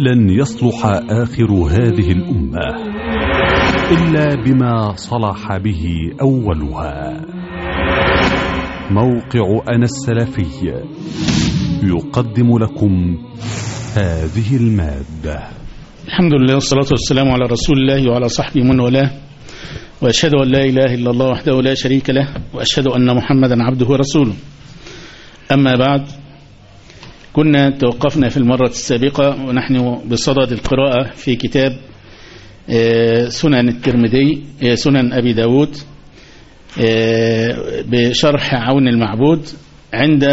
لن يصلح آخر هذه الأمة إلا بما صلح به أولها. موقع أنا السلفي يقدم لكم هذه المادة. الحمد لله والصلاة والسلام على رسول الله وعلى صحبه من والاه، وأشهد أن لا إله إلا الله وحده لا شريك له، وأشهد أن محمدا عبده ورسوله. أما بعد، كنا توقفنا في المرة السابقة ونحن بصدد القراءة في كتاب سنن الترمذي، سنن أبي داود، بشرح عون المعبود، عند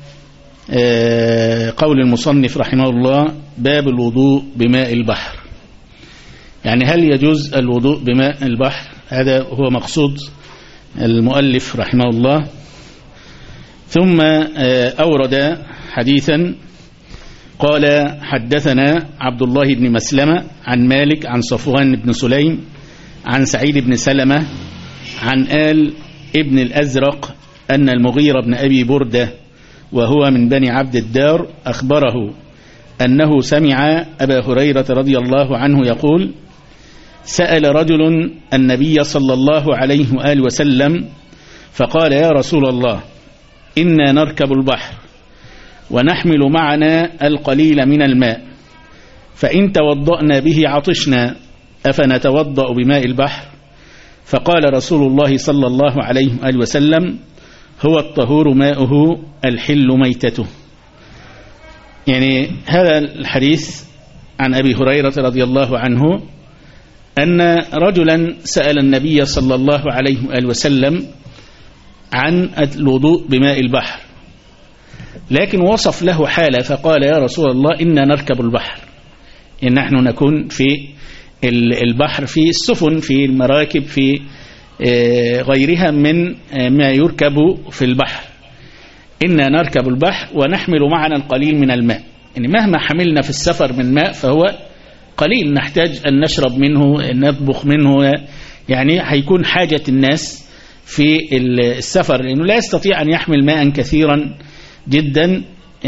قول المصنف رحمه الله: باب الوضوء بماء البحر. يعني هل يجوز الوضوء بماء البحر؟ هذا هو مقصود المؤلف رحمه الله. ثم أورد حديثا قال: حدثنا عبد الله بن مسلمة عن مالك عن صفوان بن سليم عن سعيد بن سلمة عن آل ابن الأزرق أن المغيرة بن أبي بردة وهو من بني عبد الدار أخبره أنه سمع أبا هريرة رضي الله عنه يقول: سأل رجل النبي صلى الله عليه وآله وسلم فقال: يا رسول الله، إنا نركب البحر ونحمل معنا القليل من الماء، فإن توضأنا به عطشنا، أفنتوضأ بماء البحر؟ فقال رسول الله صلى الله عليه وآله وسلم: هو الطهور ماؤه الحل ميتته. يعني هذا الحديث عن أبي هريرة رضي الله عنه أن رجلا سأل النبي صلى الله عليه وآله وسلم عن الوضوء بماء البحر، لكن وصف له حالة فقال: يا رسول الله، إنا نركب البحر، إن نحن نكون في البحر، في السفن، في المراكب، في غيرها من ما يركب في البحر. إنا نركب البحر ونحمل معنا القليل من الماء، يعني مهما حملنا في السفر من ماء فهو قليل، نحتاج أن نشرب منه، نطبخ منه، يعني هيكون حاجة الناس في السفر، لأنه لا يستطيع أن يحمل ماء كثيرا جدا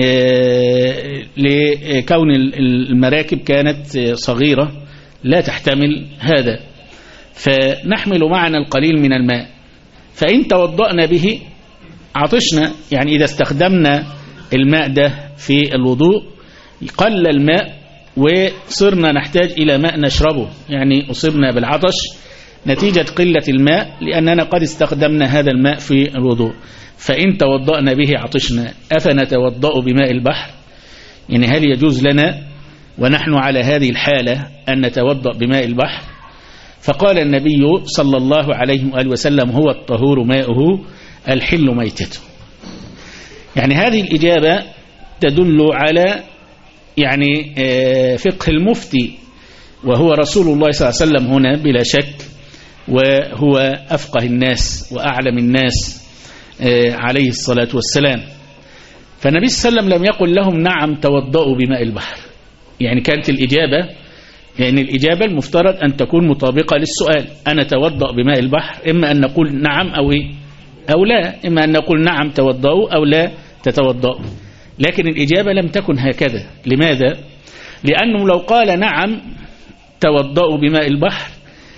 لكون المراكب كانت صغيرة لا تحتمل هذا، فنحمل معنا القليل من الماء، فإن توضأنا به عطشنا، يعني إذا استخدمنا الماء ده في الوضوء قل الماء وصرنا نحتاج إلى ماء نشربه، يعني أصبنا بالعطش نتيجة قلة الماء لأننا قد استخدمنا هذا الماء في الوضوء، فإن توضأنا به عطشنا، أفنتوضأ بماء البحر؟ يعني هل يجوز لنا ونحن على هذه الحالة أن نتوضأ بماء البحر؟ فقال النبي صلى الله عليه وآله وسلم: هو الطهور ماؤه الحل ميتته. يعني هذه الإجابة تدل على يعني فقه المفتي، وهو رسول الله صلى الله عليه وسلم هنا بلا شك، وهو أفقه الناس وأعلم الناس عليه الصلاة والسلام. فالنبي صلى الله عليه وسلم لم يقل لهم: نعم توضأوا بماء البحر. يعني كانت الإجابة، يعني الإجابة المفترض أن تكون مطابقة للسؤال: أنا توضأ بماء البحر، إما أن نقول نعم أو لا، إما أن نقول نعم توضأوا أو لا تتوضأوا. لكن الإجابة لم تكن هكذا. لماذا؟ لأنه لو قال نعم توضأوا بماء البحر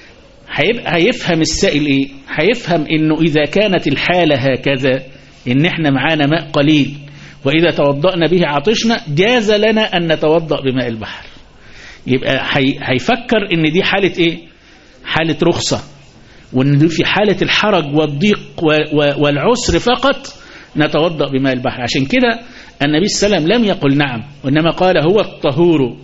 هيفهم السائل إيه؟ هيفهم إنه إذا كانت الحالة هكذا، إن إحنا معانا ماء قليل وإذا توضأنا به عطشنا، جاز لنا أن نتوضأ بماء البحر. يبقى هيفكر إن دي حالة إيه؟ حالة رخصة، وإن في حالة الحرج والضيق والعسر فقط نتوضأ بماء البحر. عشان كده النبي صلى الله عليه وسلم لم يقل نعم، وإنما قال: هو الطهور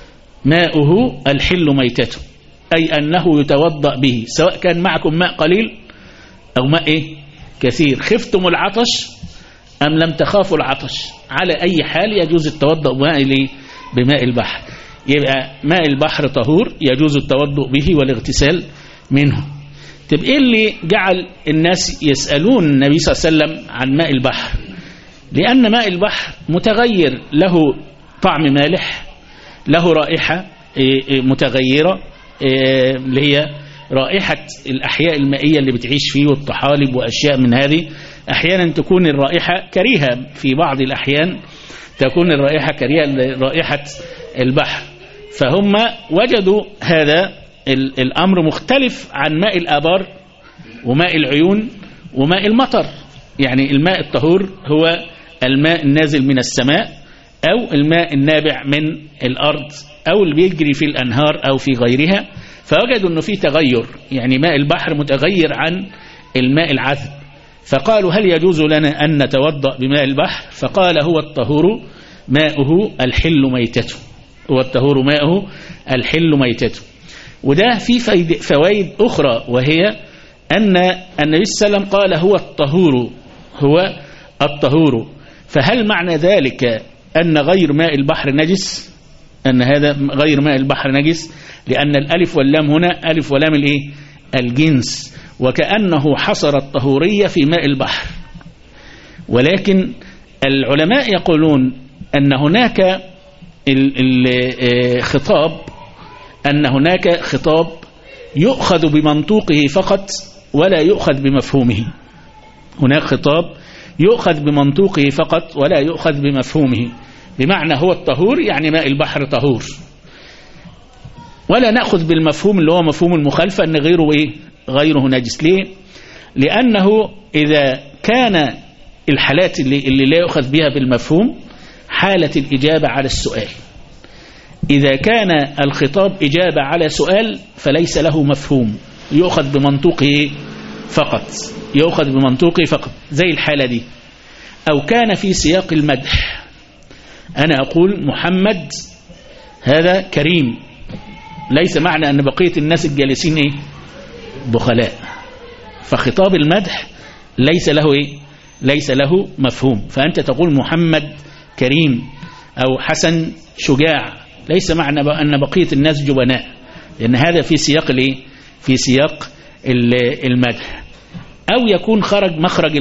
ماؤه الحل ميتته، أي أنه يتوضأ به سواء كان معكم ماء قليل أو ماء إيه؟ كثير. خفتم العطش أم لم تخافوا العطش، على أي حال يجوز التوضأ بماء البحر. يبقى ماء البحر طهور، يجوز التوضأ به والاغتسال منه. طب إيه اللي جعل الناس يسألون النبي صلى الله عليه وسلم عن ماء البحر؟ لأن ماء البحر متغير، له طعم مالح، له رائحة متغيرة، اللي هي رائحة الأحياء المائية اللي بتعيش فيه والطحالب وأشياء من هذه. أحيانا تكون الرائحة كريهة، في بعض الأحيان تكون الرائحة كريهة، رائحة البحر. فهم وجدوا هذا الأمر مختلف عن ماء الآبار وماء العيون وماء المطر. يعني الماء الطهور هو الماء النازل من السماء أو الماء النابع من الأرض أو اللي بيجري في الأنهار أو في غيرها. فوجدوا أنه في تغير، يعني ماء البحر متغير عن الماء العذب. فقالوا هل يجوز لنا أن نتوضأ بماء البحر؟ فقال هو الطهور ماؤه الحل ميتته. هو الطهور ماؤه الحل ميتته. وده في فوائد أخرى، وهي أن النبي صلى الله عليه وسلم قال هو الطهور، هو الطهور. فهل معنى ذلك أن غير ماء البحر نجس؟ أن هذا غير ماء البحر نجس، لأن الألف واللام هنا ألف ولام الجنس، وكأنه حصر الطهورية في ماء البحر. ولكن العلماء يقولون أن هناك خطاب يؤخذ بمنطوقه فقط ولا يؤخذ بمفهومه. هناك خطاب يؤخذ بمنطوقه فقط ولا يؤخذ بمفهومه، بمعنى هو الطهور يعني ماء البحر طهور، ولا نأخذ بالمفهوم اللي هو مفهوم المخالفة أن غيره نجس. ليه؟ لأنه إذا كان الحالات اللي لا يؤخذ بها بالمفهوم حالة الإجابة على السؤال. إذا كان الخطاب إجابة على سؤال فليس له مفهوم، يؤخذ بمنطوقه فقط، زي الحالة دي. أو كان في سياق المدح، أنا أقول محمد هذا كريم، ليس معنى أن بقية الناس الجالسين بخلاء. فخطاب المدح ليس له مفهوم. فأنت تقول محمد كريم أو حسن شجاع، ليس معنى أن بقية الناس جبناء، لأن هذا في سياق المدح. أو يكون خرج مخرج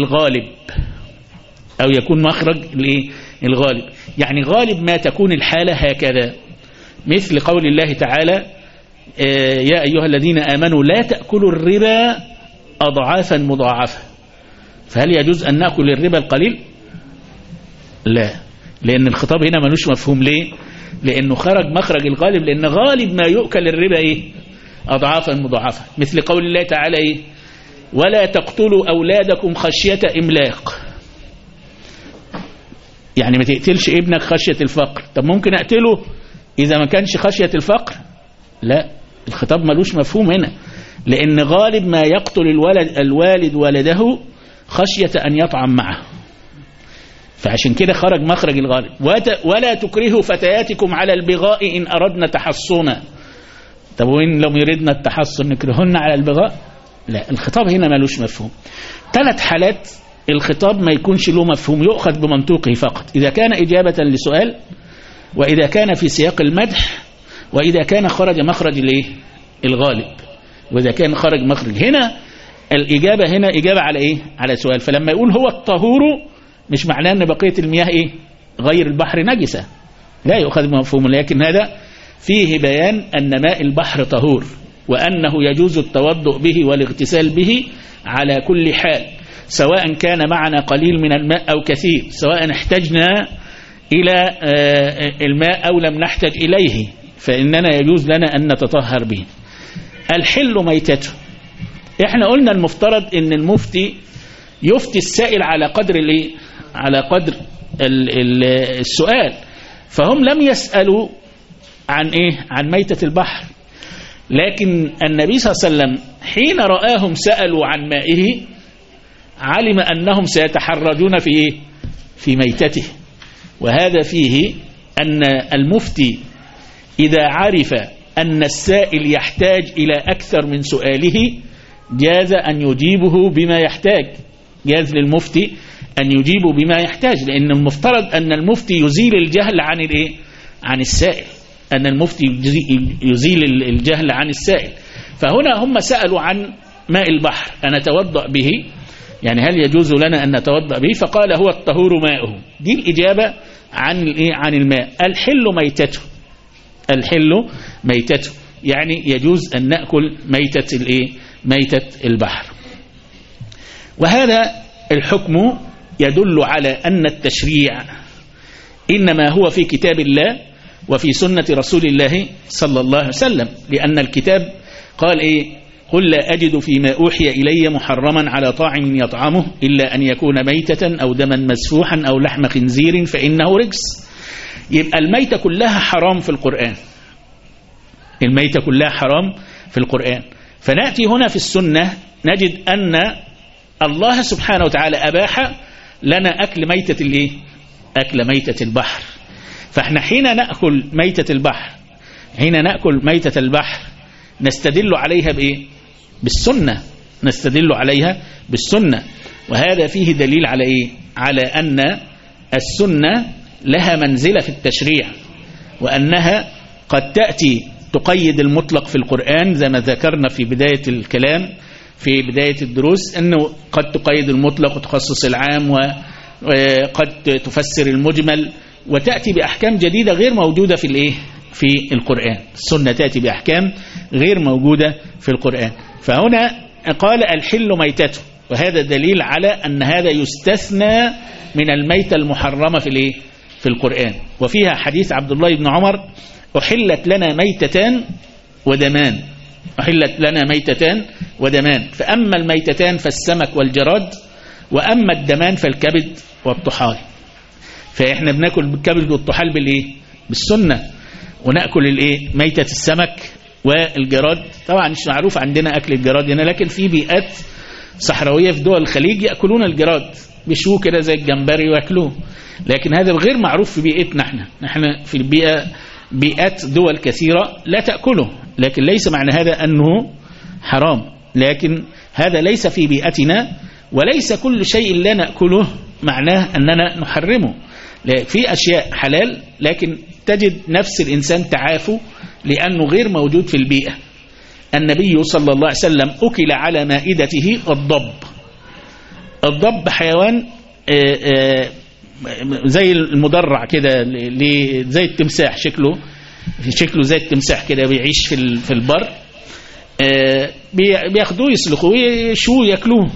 الغالب، يعني غالب ما تكون الحالة هكذا، مثل قول الله تعالى يا أيها الذين آمنوا لا تأكلوا الربا أضعافا مضاعفة. فهل يجوز أن نأكل الربا القليل؟ لا، لأن الخطاب هنا ملوش مفهوم. ليه؟ لأنه خرج مخرج الغالب، لأن غالب ما يؤكل الربا أضعافا مضاعفة. مثل قول الله تعالى ولا تقتلوا أولادكم خشية إملاق، يعني ما تقتلش ابنك خشية الفقر. طب ممكن أقتله إذا ما كانش خشية الفقر؟ لا، الخطاب ملوش مفهوم هنا، لأن غالب ما يقتل الوالد ولده خشية أن يطعم معه. فعشان كده خرج مخرج الغالب. ولا تكرهوا فتياتكم على البغاء إن أردنا تحصنا. طب وإن لم يردنا التحصن نكرهن على البغاء؟ لا، الخطاب هنا ملوش مفهوم. 3 حالات الخطاب ما يكونش له مفهوم، يؤخذ بمنطوقه فقط: إذا كان إجابة لسؤال، وإذا كان في سياق المدح، وإذا كان خرج مخرج الغالب، وإذا كان خرج مخرج. هنا الإجابة هنا إجابة على على سؤال. فلما يقول هو الطهور مش معناه أن بقية المياه غير البحر نجسة، لا يؤخذ بمفهوم، لكن هذا فيه بيان أن ماء البحر طهور، وأنه يجوز التوضؤ به والاغتسال به على كل حال، سواء كان معنا قليل من الماء أو كثير، سواء احتجنا إلى الماء أو لم نحتج إليه، فإننا يجوز لنا أن نتطهر به. الحل ميتته، احنا قلنا المفترض ان المفتي يفتي السائل على قدر السؤال، فهم لم يسألوا عن ميتة البحر، لكن النبي صلى الله عليه وسلم حين رآهم سألوا عن مائه علم أنهم سيتحرجون في ميتته. وهذا فيه أن المفتي إذا عرف أن السائل يحتاج إلى أكثر من سؤاله جاز أن يجيبه بما يحتاج، جاز للمفتي أن يجيبه بما يحتاج، لأن المفترض أن المفتي يزيل الجهل عن السائل، أن المفتي يزيل الجهل عن السائل. فهنا هم سألوا عن ماء البحر أنا أتوضأ به، يعني هل يجوز لنا أن نتوضأ به؟ فقال هو الطهور ماؤه. دي الإجابة عن الماء. الحل ميتته، يعني يجوز أن نأكل ميتة البحر. وهذا الحكم يدل على أن التشريع إنما هو في كتاب الله، وفي سنة رسول الله صلى الله عليه وسلم، لأن الكتاب قال إيه؟ قل لا أجد فيما أوحي إلي محرما على طاعم يطعمه إلا أن يكون ميتة أو دما مسفوحا أو لحم خنزير فإنه رجس. يبقى الميتة كلها حرام في القرآن، الميتة كلها حرام في القرآن. فنأتي هنا في السنة نجد أن الله سبحانه وتعالى أباح لنا أكل ميتة الإيه؟ أكل ميتة البحر. فإحنا حين نأكل ميتة البحر، حين نأكل ميتة البحر نستدل عليها بإيه؟ بالسنة، نستدل عليها بالسنة. وهذا فيه دليل على إيه؟ على أن السنة لها منزلة في التشريع، وأنها قد تأتي تقيد المطلق في القرآن زي ما ذكرنا في بداية الكلام في بداية الدروس، أنه قد تقيد المطلق وتخصص العام، وقد تفسر المجمل، وتأتي بأحكام جديدة غير موجودة في الإيه؟ في القرآن. السنة تأتي بأحكام غير موجودة في القرآن. فهنا قال الحل ميتته، وهذا دليل على أن هذا يستثنى من الميتة المحرمة في الإيه؟ في القرآن. وفيها حديث عبد الله بن عمر: أحلت لنا ميتتان ودمان، أحلت لنا ميتتان ودمان، فأما الميتتان فالسمك والجراد، وأما الدمان فالكبد والطحال. فإحنا بناكل الكبد والطحال بالإيه؟ بالسنة. ونأكل الإيه؟ ميتة السمك والجراد. طبعا مش معروف عندنا أكل الجراد هنا، لكن في بيئات صحراوية في دول الخليج يأكلون الجراد، بيشوه كده زي الجمبري ويأكلوه، لكن هذا غير معروف في بيئتنا. نحن في بيئات دول كثيرة لا تأكله، لكن ليس معنى هذا أنه حرام، لكن هذا ليس في بيئتنا. وليس كل شيء لا نأكله معناه أننا نحرمه. في أشياء حلال لكن تجد نفس الإنسان تعافو لأنه غير موجود في البيئة. النبي صلى الله عليه وسلم أكل على مائدته الضب. الضب حيوان زي المدرع كده، زي التمساح، شكله زي التمساح كده، بيعيش في البر. بياخدوه يسلخوه يشوه ياكلوه.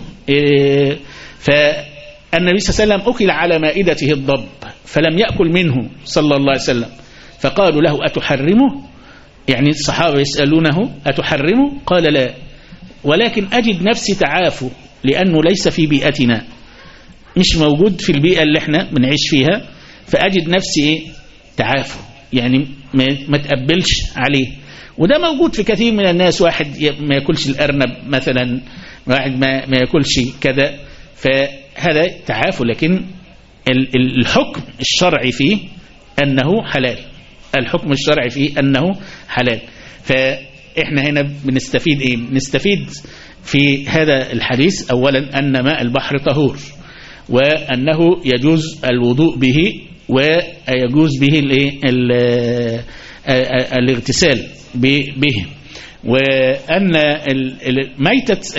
فالنبي صلى الله عليه وسلم أكل على مائدته الضب فلم يأكل منه صلى الله عليه وسلم، فقالوا له: أتحرمه؟ يعني الصحابة يسألونه: أتحرمه؟ قال: لا، ولكن أجد نفسي تعافو لأنه ليس في بيئتنا، مش موجود في البيئة اللي احنا بنعيش فيها، فأجد نفسي تعافو، يعني ما تقبلش عليه. وده موجود في كثير من الناس، واحد ما يأكلش الأرنب مثلا، واحد ما يأكلش كذا، فهذا تعافو. لكن الحكم الشرعي فيه أنه حلال، الحكم الشرعي فيه أنه حلال. فإحنا هنا بنستفيد إيه؟ نستفيد في هذا الحديث أولا أن ماء البحر طهور، وأنه يجوز الوضوء به، ويجوز به الاغتسال به، وأن ميتة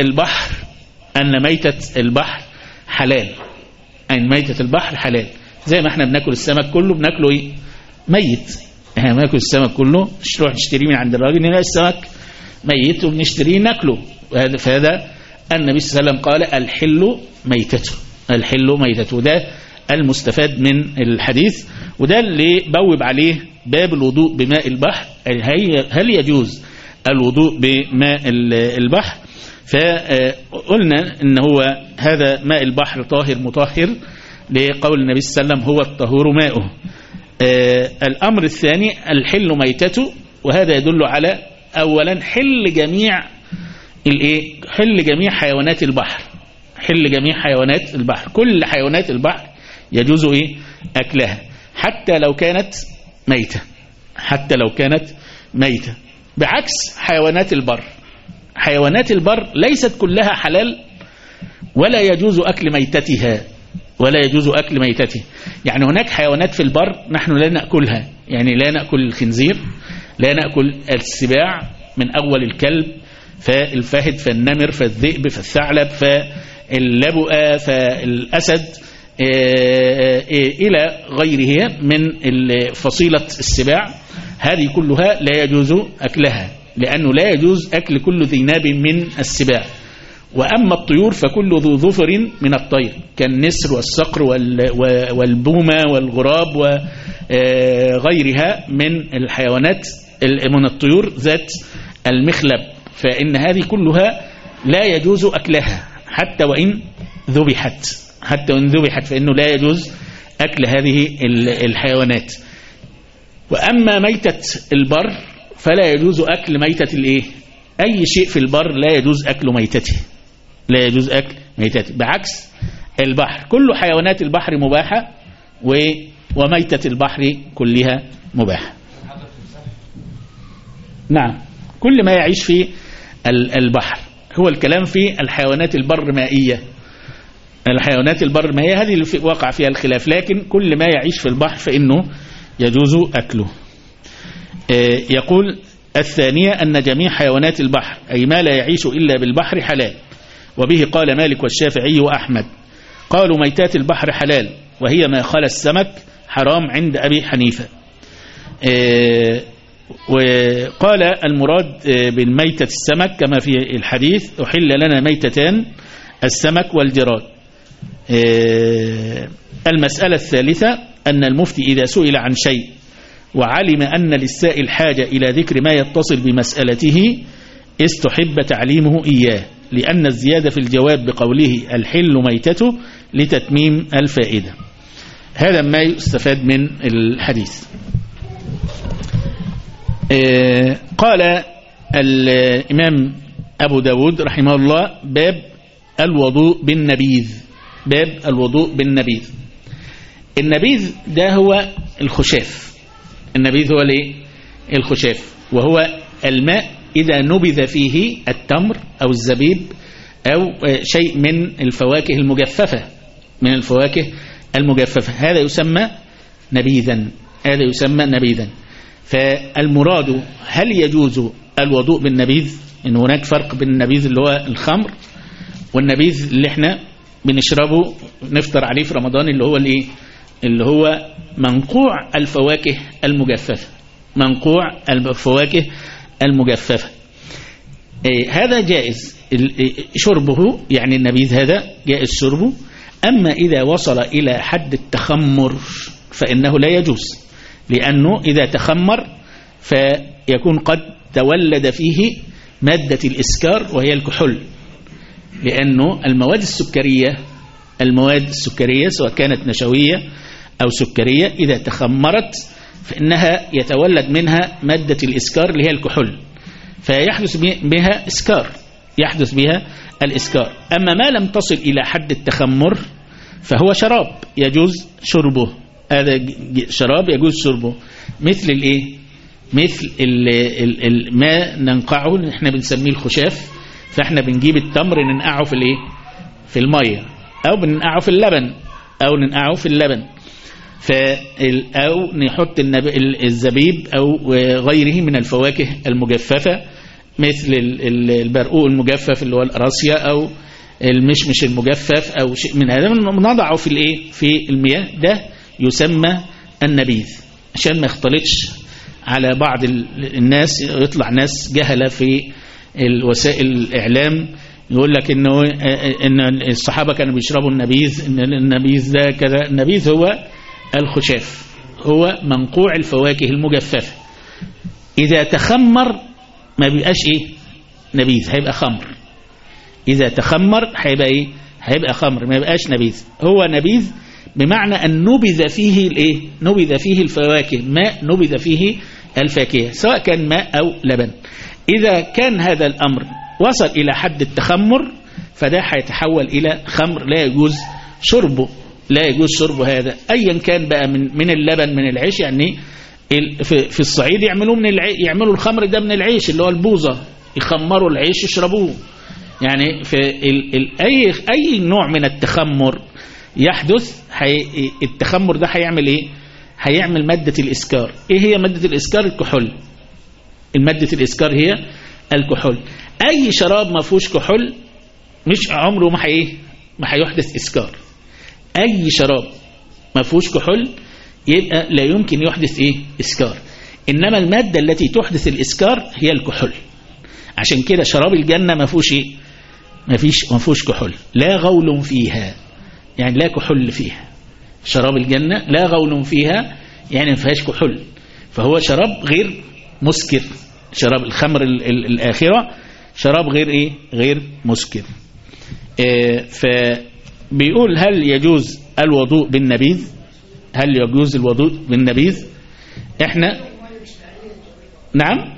البحر حلال، أن ميتة البحر حلال. زي ما احنا بناكل السمك كله بناكله ايه؟ ميت. احنا بناكل السمك كله، نروح نشتريه من عند الراجل نلاقي السمك ميت وبنشتريه ناكله. فهذا النبي صلى الله عليه وسلم قال: الحل ميتته، الحل ميتته. ده المستفاد من الحديث، وده اللي بوب عليه باب الوضوء بماء البحر. هل يجوز الوضوء بماء البحر؟ فقلنا ان هو هذا ماء البحر طاهر مطهر، لقول النبي صلى الله عليه وسلم: هو الطهور ماؤه. الأمر الثاني الحل ميتته، وهذا يدل على أولا حل جميع حيوانات البحر، حل جميع حيوانات البحر. كل حيوانات البحر يجوز أكلها حتى لو كانت ميتة، حتى لو كانت ميتة، بعكس حيوانات البر. حيوانات البر ليست كلها حلال، ولا يجوز أكل ميتتها، ولا يجوز أكل ميتته. يعني هناك حيوانات في البر نحن لا نأكلها، يعني لا نأكل الخنزير، لا نأكل السباع، من أول الكلب فالفهد فالنمر فالذئب فالثعلب فاللبؤة فالأسد إلى غيرها من فصيلة السباع. هذه كلها لا يجوز أكلها، لأنه لا يجوز أكل كل ذي ناب من السباع. وأما الطيور فكل ذو ظفر من الطير، كالنسر والصقر والبومة والغراب غيرها من الحيوانات من الطيور ذات المخلب، فإن هذه كلها لا يجوز أكلها حتى وإن ذبحت فإنه لا يجوز أكل هذه الحيوانات. وأما ميتة البر فلا يجوز أكل ميتة أي شيء في البر لا يجوز أكل ميتته، بعكس البحر كل حيوانات البحر مباحة وميتة البحر كلها مباحة. نعم، كل ما يعيش في البحر. هو الكلام في الحيوانات البرمائية، هذه اللي وقع فيها الخلاف، لكن كل ما يعيش في البحر فإنه يجوز أكله. يقول الثانية أن جميع حيوانات البحر أي ما لا يعيش إلا بالبحر حلال، وبه قال مالك والشافعي وأحمد. قالوا ميتات البحر حلال وهي ما خلا السمك حرام عند أبي حنيفة. وقال المراد بالميتة السمك كما في الحديث أحل لنا ميتتان السمك والجراد. المسألة الثالثة أن المفتي إذا سئل عن شيء وعلم أن للسائل حاجة إلى ذكر ما يتصل بمسألته استحب تعليمه إياه، لأن الزيادة في الجواب بقوله الحل ميتته لتتميم الفائدة. هذا ما يستفاد من الحديث. قال الإمام أبو داود رحمه الله باب الوضوء بالنبيذ. النبيذ ده هو الخشاف، الخشاف وهو الماء إذا نبذ فيه التمر أو الزبيب أو شيء من الفواكه المجففة، هذا يسمى نبيذا. فالمراد هل يجوز الوضوء بالنبيذ؟ إن هناك فرق بين النبيذ اللي هو الخمر والنبيذ اللي احنا بنشربه نفطر عليه في رمضان اللي هو منقوع الفواكه المجففة. هذا جائز شربه، يعني النبيذ هذا جائز شربه. أما إذا وصل إلى حد التخمر فإنه لا يجوز، لأنه إذا تخمر فيكون قد تولد فيه مادة الإسكار وهي الكحول، لأنه المواد السكرية سواء كانت نشوية أو سكرية إذا تخمرت فإنها يتولد منها مادة الإسكار اللي هي الكحول، فيحدث بها الإسكار. أما ما لم تصل إلى حد التخمر فهو شراب يجوز شربه، هذا شراب يجوز شربه، مثل ما ننقعه احنا بنسميه الخشاف، فاحنا بنجيب التمر ننقعه في المية أو بننقعه في اللبن أو نحط الزبيب أو غيره من الفواكه المجففة مثل البرقوق المجفف اللي هو القراصية أو المشمش المجفف أو شيء من هذا، نضعه في المياه، ده يسمى النبيذ، عشان ما يختلطش على بعض الناس. يطلع ناس جهلة في الوسائل الإعلام يقول لك إن الصحابة كانوا بيشربوا النبيذ، إن النبيذ ده كذا. النبيذ هو الخشاف، هو منقوع الفواكه المجففة. إذا تخمر ما بيبقاش نبيذ، هيبقى خمر. إذا تخمر هيبقى خمر، ما يبقاش نبيذ. هو نبيذ بمعنى أن نبذ فيه الفواكه، ماء نبذ فيه الفاكهة سواء كان ماء أو لبن. إذا كان هذا الأمر وصل إلى حد التخمر فده هيتحول إلى خمر لا يجوز شربه، هذا أيا كان بقى من اللبن، من العيش. يعني في الصعيد يعملوا الخمر ده من العيش اللي هو البوظة، يخمروا العيش يشربوه. يعني في أي نوع من التخمر يحدث، التخمر ده هيعمل هيعمل مادة الإسكار. إيه هي مادة الإسكار؟ الكحول. المادة الإسكار هي الكحول. أي شراب ما فيهوش كحول مش عمره ما هيحدث إسكار. أي شراب ما فيهوش كحول يبقى لا يمكن يحدث إسكار. إنما المادة التي تحدث الإسكار هي الكحول. عشان كده شراب الجنة ما فيهوش كحول، لا غول فيها، يعني لا كحول فيها. شراب الجنة لا غول فيها، يعني ما فيهاش كحول، فهو شراب غير مسكر. شراب الخمر الآخرة شراب غير إيه؟ غير مسكر. فبيقول هل يجوز الوضوء بالنبيذ؟ هل يجوز الوضوء بالنبيذ؟ احنا نعم،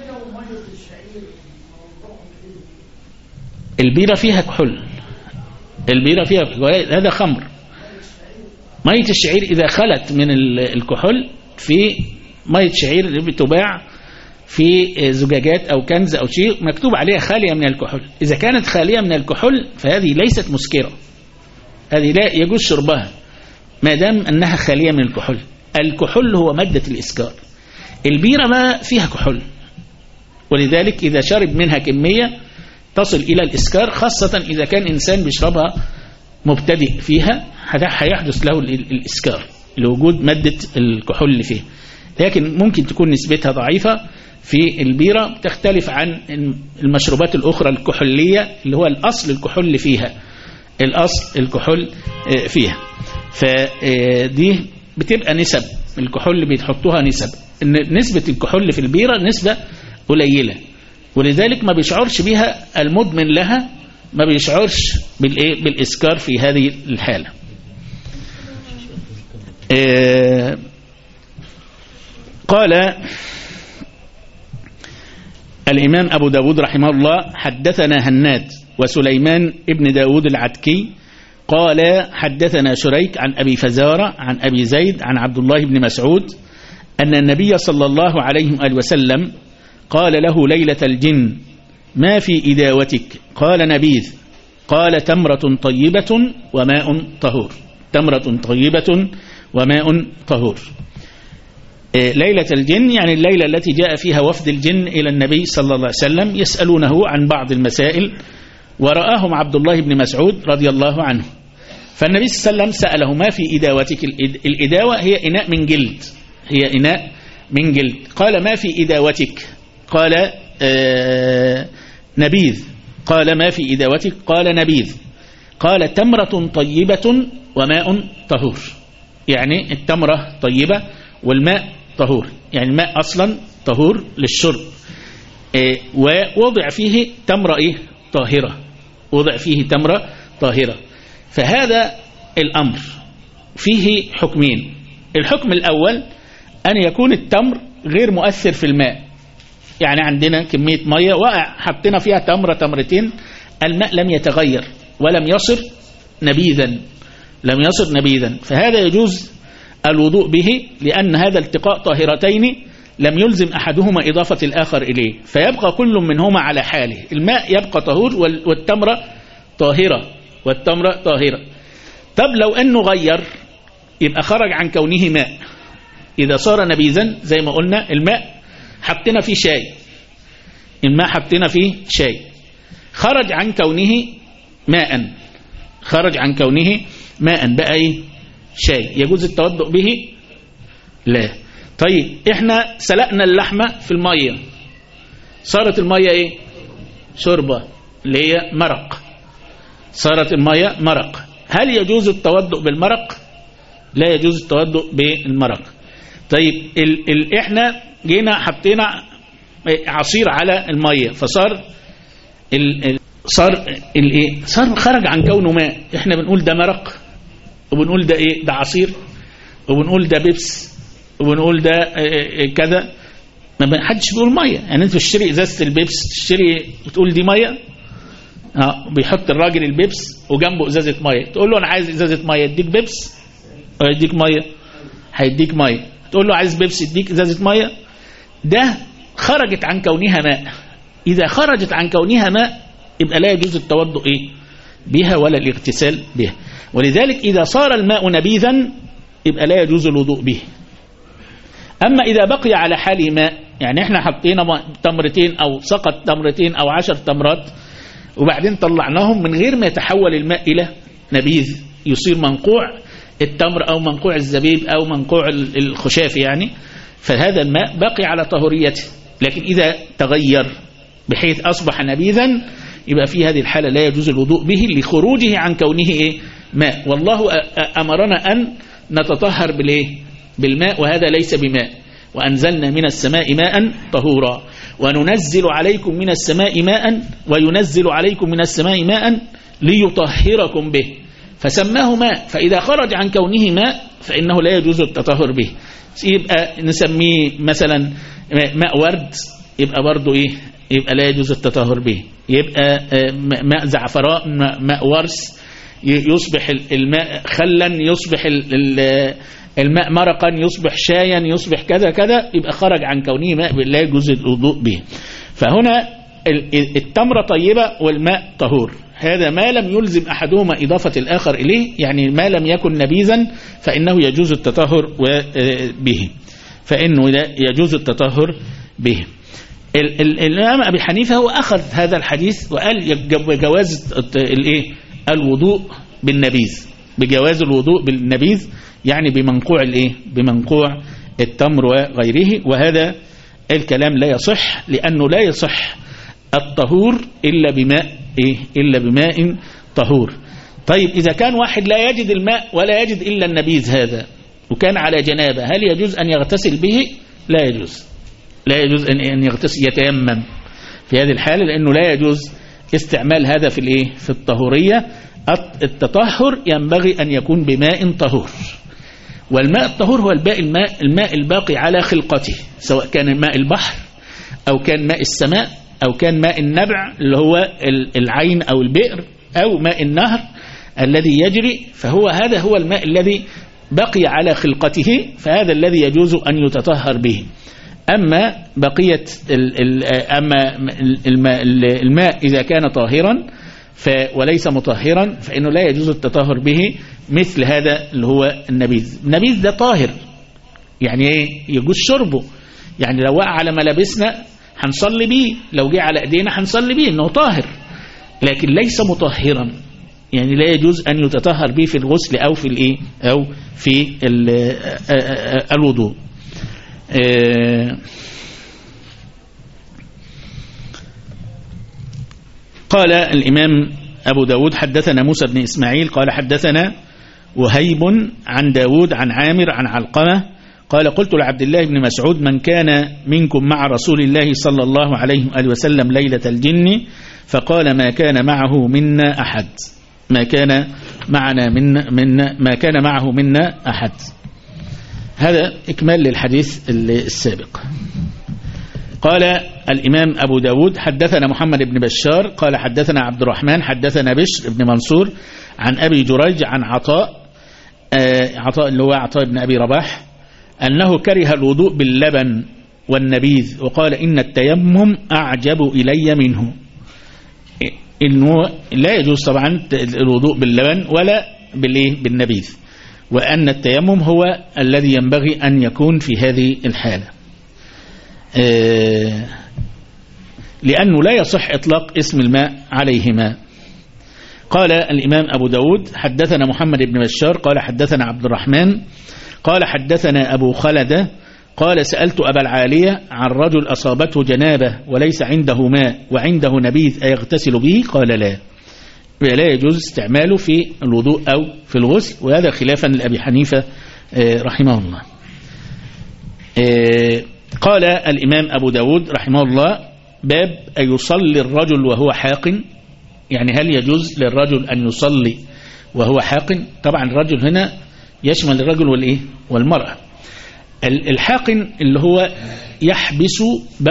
البيرة فيها كحول، البيرة فيها كحول، هذا خمر. مية الشعير إذا خلت من الكحول في مية شعير اللي بتباع في زجاجات أو كنز أو شيء مكتوب عليها خالية من الكحول، إذا كانت خالية من الكحول فهذه ليست مسكرة، هذه لا يجوز شربها ما دام أنها خالية من الكحول. الكحول هو مادة الإسكار، البيرة ما فيها كحول، ولذلك إذا شرب منها كمية تصل إلى الإسكار، خاصة إذا كان إنسان بيشربها مبتدئ فيها هيحدث له الإسكار لوجود مادة الكحول اللي فيها. لكن ممكن تكون نسبتها ضعيفة في البيرة، تختلف عن المشروبات الأخرى الكحولية اللي هو الأصل الكحول اللي فيها، الأصل الكحول فيها. فدي بتبقى نسب الكحول اللي بيتحطوها نسب، نسبة الكحول في البيرة نسبة قليلة، ولذلك ما بيشعرش بها المدمن لها، ما بيشعرش بالإسكار في هذه الحالة. قال الإمام أبو داود رحمه الله حدثنا هناد وسليمان ابن داود العتكي قال حدثنا شريك عن أبي فزارة عن أبي زيد عن عبد الله بن مسعود أن النبي صلى الله عليه وآله وسلم قال له ليلة الجن ما في إداوتك؟ قال نبيذ. قال تمرة طيبة وماء طهور، تمرة طيبة وماء طهور. ليلة الجن يعني الليلة التي جاء فيها وفد الجن إلى النبي صلى الله عليه وسلم يسألونه عن بعض المسائل، ورآهم عبد الله بن مسعود رضي الله عنه، فالنبي صلى الله عليه وسلم سأله ما في إداوتك؟ الإداوة هي إناء من جلد، هي إناء من جلد. قال ما في إداوتك؟ قال نبيذ. قال ما في إداوتك؟ قال نبيذ. قال تمرة طيبة وماء طهور، يعني التمرة طيبة والماء طهور، يعني الماء أصلا طهور للشرب، ووضع فيه تمرة طاهرة، وضع فيه تمرة طاهرة. فهذا الأمر فيه حكمين. الحكم الأول أن يكون التمر غير مؤثر في الماء، يعني عندنا كمية مية وقع حطينا فيها تمرة تمرتين، الماء لم يتغير ولم يصر نبيذا، لم يصر نبيذا، فهذا يجوز الوضوء به، لأن هذا التقاء طاهرتين لم يلزم أحدهما إضافة الآخر إليه، فيبقى كل منهما على حاله، الماء يبقى طهور والتمرة طاهرة، والتمرة طاهرة. طب لو أنه غير يبقى خرج عن كونه ماء. إذا صار نبيذا زي ما قلنا، الماء حطينا فيه شاي، الماء حطينا فيه شاي، خرج عن كونه ماء، خرج عن كونه ماء بقى شاي، يجوز التوضؤ به؟ لا. طيب احنا سلقنا اللحمة في المية، صارت المية شوربة اللي هي مرق، صارت المية مرق، هل يجوز التوضؤ بالمرق؟ لا يجوز التوضؤ بالمرق. طيب احنا جينا حطينا عصير على المية فصار صار خرج عن كونه ماء، احنا بنقول ده مرق، وبنقول ده ده عصير، وبنقول ده بيبس، وبنقول ده كذا، ما حدش بيقول ميه. يعني انت تشتري ازازه البيبس تشتري وتقول دي ميه؟ بيحط الراجل البيبس وجنبه ازازه ميه، تقول له انا عايز ازازه ميه، يديك بيبس او يديك ميه؟ هيديك ميه. تقول له عايز بيبس، يديك ازازه ميه. ده خرجت عن كونها ماء، اذا خرجت عن كونها ماء يبقى لا يجوز التوضؤ بها ولا الاغتسال بها. ولذلك إذا صار الماء نبيذا يبقى لا يجوز الوضوء به. أما إذا بقي على حال ماء، يعني احنا حطينا تمرتين أو سقط تمرتين أو 10 تمرات وبعدين طلعناهم من غير ما يتحول الماء إلى نبيذ، يصير منقوع التمر أو منقوع الزبيب أو منقوع الخشاف يعني، فهذا الماء باقي على طهوريته. لكن إذا تغير بحيث أصبح نبيذا يبقى في هذه الحالة لا يجوز الوضوء به لخروجه عن كونه ماء. والله أمرنا أن نتطهر بالماء وهذا ليس بماء. وأنزلنا من السماء ماء طهورا وننزل عليكم من السماء ماء وينزل عليكم من السماء ماء ليطهركم به، فسماه ماء. فإذا خرج عن كونه ماء فإنه لا يجوز التطهر به. يبقى نسميه مثلا ماء ورد، يبقى برضو إيه؟ يبقى لا يجوز التطهر به. يبقى ماء زعفراء، ماء ورس، يصبح الماء خلا، يصبح الماء مرقا، يصبح شايا، يصبح كذا كذا، يبقى خرج عن كونه ماء لا يجوز الوضوء به. فهنا التمرة طيبة والماء طهور، هذا ما لم يلزم أحدهما إضافة الآخر إليه، يعني ما لم يكن نبيذا فإنه يجوز التطهر به، فإنه يجوز التطهر به. الإمام أبي حنيفة هو أخذ هذا الحديث وقال بجواز الوضوء بالنبيذ، بجواز الوضوء بالنبيذ، يعني بمنقوع التمر وغيره. وهذا الكلام لا يصح، لأنه لا يصح الطهور إلا بماء طهور. طيب إذا كان واحد لا يجد الماء ولا يجد إلا النبيذ هذا وكان على جنابه، هل يجوز أن يغتسل به؟ لا يجوز، لا يجوز أن يغتسل، يتيمم في هذه الحالة، لأنه لا يجوز استعمال هذا في الطهورية. التطهر ينبغي أن يكون بماء طهور، والماء الطهور هو الماء الباقي على خلقته، سواء كان ماء البحر أو كان ماء السماء أو كان ماء النبع اللي هو العين أو البئر أو ماء النهر الذي يجري، هذا هو الماء الذي بقي على خلقته، فهذا الذي يجوز أن يتطهر به. أما بقية الماء إذا كان طاهرا وليس مطهرا فإنه لا يجوز التطهر به، مثل هذا اللي هو النبيذ. النبيذ ده طاهر، يعني ايه؟ يجوز شربه، يعني لو وقع على ملابسنا هنصلي بيه، لو جه على ايدينا هنصلي بيه، انه طاهر، لكن ليس مطهرا، يعني لا يجوز ان يتطهر به في الغسل او في او في الوضوء. قال الإمام أبو داود حدثنا موسى بن إسماعيل قال حدثنا وهيب عن داود عن عامر عن علقمة قال قلت لعبد الله بن مسعود من كان منكم مع رسول الله صلى الله عليه وآله وسلم ليلة الجن؟ فقال ما كان معه منا أحد، ما كان معه منا أحد. هذا إكمال للحديث السابق. قال الإمام أبو داود حدثنا محمد بن بشار قال حدثنا عبد الرحمن حدثنا بشر بن منصور عن أبي جريج عن عطاء اللي هو عطاء بن أبي رباح أنه كره الوضوء باللبن والنبيذ، وقال إن التيمم أعجب إلي منه، إنه لا يجوز طبعا الوضوء باللبن ولا بالنبيذ، وأن التيمم هو الذي ينبغي أن يكون في هذه الحالة، لأنه لا يصح إطلاق اسم الماء عليهما. قال الإمام أبو داود حدثنا محمد بن بشار قال حدثنا عبد الرحمن قال حدثنا أبو خلدة قال سألت أبا العالية عن رجل أصابته جنابة وليس عنده ماء وعنده نبيذ أيغتسل به؟ قال لا يجوز استعماله في الوضوء أو في الغسل، وهذا خلافا لأبي حنيفة رحمه الله. قال الإمام أبو داود رحمه الله باب أيصلي الرجل وهو حاقن، يعني هل يجوز للرجل أن يصلي وهو حاقن؟ طبعا الرجل هنا يشمل الرجل والمرأة. الحاقن اللي هو يحبس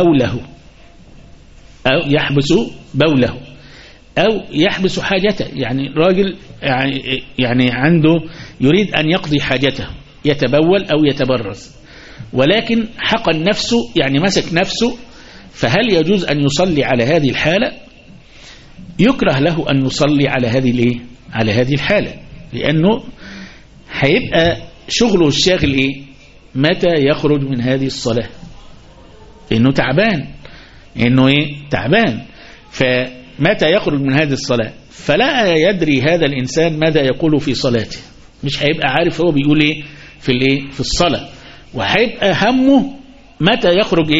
بوله أو يحبس حاجته، يعني راجل يعني عنده يريد أن يقضي حاجته، يتبول أو يتبرز، ولكن حقن نفسه، يعني مسك نفسه، فهل يجوز أن يصلي على هذه الحالة؟ يكره له أن يصلي على هذه الحالة، لأنه هيبقى شغله الشاغل متى يخرج من هذه الصلاة، لأنه تعبان، تعبان، فمتى يخرج من هذه الصلاة؟ فلا يدري هذا الإنسان ماذا يقول في صلاته، مش هيبقى عارف هو بيقول في الصلاة، وهيبقى همه متى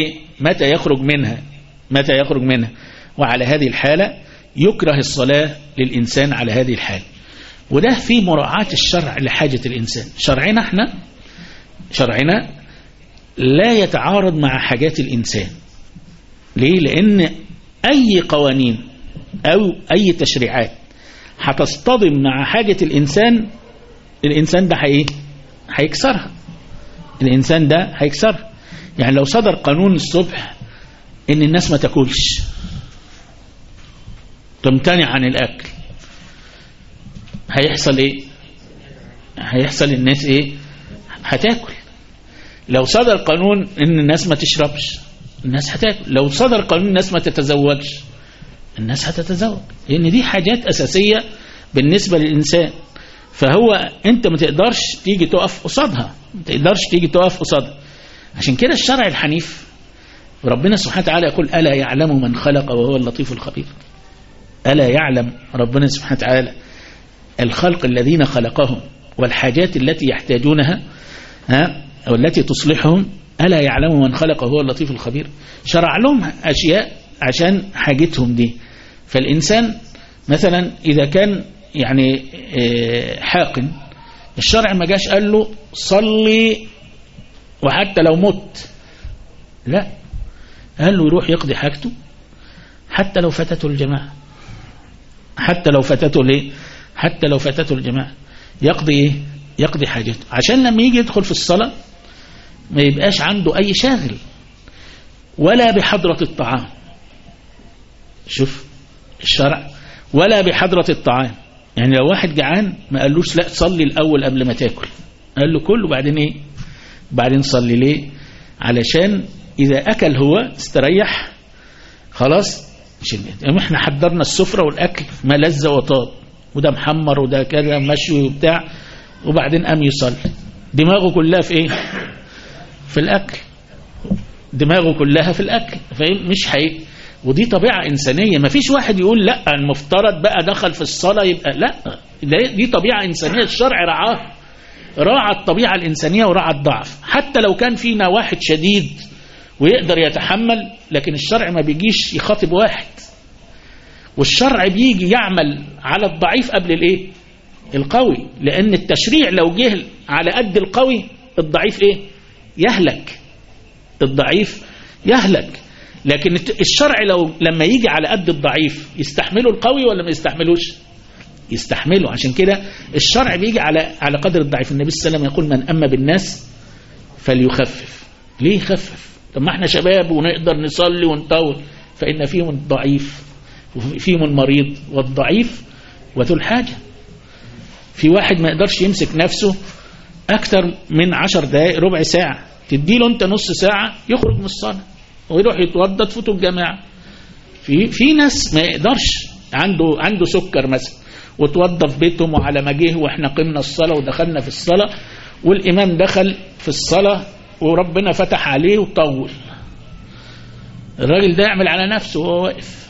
يخرج منها. وعلى هذه الحالة يكره الصلاة للإنسان على هذه الحالة، وده في مراعاة الشرع لحاجة الإنسان. شرعنا احنا شرعنا لا يتعارض مع حاجات الإنسان. ليه؟ لأن أي قوانين أو أي تشريعات هتصطدم مع حاجة الإنسان، الإنسان ده هيكسرها. الإنسان ده هيكسرها. يعني لو صدر قانون الصبح إن الناس ما تاكلش، تمتنع عن الأكل، هيحصل إيه؟ هيحصل الناس إيه؟ هتاكل. لو صدر قانون إن الناس ما تشربش، الناس هتاكل. لو صدر قانون الناس ما تتزوجش، الناس هتتزوج، لأن دي حاجات أساسية بالنسبة للإنسان. فهو أنت ما تقدرش تيجي تقف قصادها، ما تقدرش تيجي تقف قصادها. عشان كده الشرع الحنيف ربنا سبحانه وتعالى يقول ألا يعلم من خلق وهو اللطيف الخبير. ألا يعلم ربنا سبحانه وتعالى الخلق الذين خلقهم والحاجات التي يحتاجونها أو التي تصلحهم. ألا يعلم من خلق وهو اللطيف الخبير. شرع لهم أشياء عشان حاجتهم دي. فالإنسان مثلا إذا كان يعني حاقن، الشرع ما جاش قال له صلي وحتى لو مت، لا، قال له يروح يقضي حاجته حتى لو فاتته الجماعة. حتى لو فاتته ليه؟ حتى لو فاتته الجماعة يقضي إيه؟ يقضي حاجته، عشان لما يجي يدخل في الصلاة ما يبقاش عنده أي شاغل، ولا بحضرة الطعام. شوف الشرع، ولا بحضرة الطعام. يعني لو واحد جعان ما قالوش لا صلي الأول قبل ما تاكل، قال له كل وبعدين إيه؟ بعدين صلي. ليه؟ علشان إذا أكل هو استريح خلاص. يعني احنا حضرنا السفرة والأكل ما لذ وطاب، وده محمر وده كذا مشوي وبتاع، وبعدين قام يصلي دماغه كلها في ايه؟ في الأكل. دماغه كلها في الأكل. مش حقيقي. ودي طبيعة إنسانية. ما فيش واحد يقول لا المفترض بقى دخل في الصلاة يبقى لا. دي طبيعة إنسانية الشرع رعاها، راعى الطبيعة الإنسانية وراعى الضعف. حتى لو كان فينا واحد شديد ويقدر يتحمل، لكن الشرع ما بيجيش يخاطب واحد، والشرع بيجي يعمل على الضعيف قبل الايه؟ القوي. لأن التشريع لو جه على قد القوي، الضعيف ايه؟ يهلك. الضعيف يهلك. لكن الشرع لما يجي على قد الضعيف يستحمله القوي ولا ما يستحملوش؟ يستحمله. عشان كده الشرع بيجي على قدر الضعيف. النبي صلى الله عليه وسلم يقول من أما بالناس فليخفف. ليه يخفف؟ طب ما احنا شباب ونقدر نصلي ونطول. فإن فيهم الضعيف وفيهم المريض والضعيف وذو الحاجة. في واحد ما يقدرش يمسك نفسه أكثر من 10 دقائق ربع ساعة، تديله أنت نص ساعة يخرج من الصلاة ويروح يتوضى تفوته الجماعة. في ناس ما يقدرش، عنده سكر مثلا وتوضى في بيتهم، وعلى ما جه واحنا قمنا الصلاة ودخلنا في الصلاة والإمام دخل في الصلاة وربنا فتح عليه وطول، الراجل ده يعمل على نفسه وهو واقف.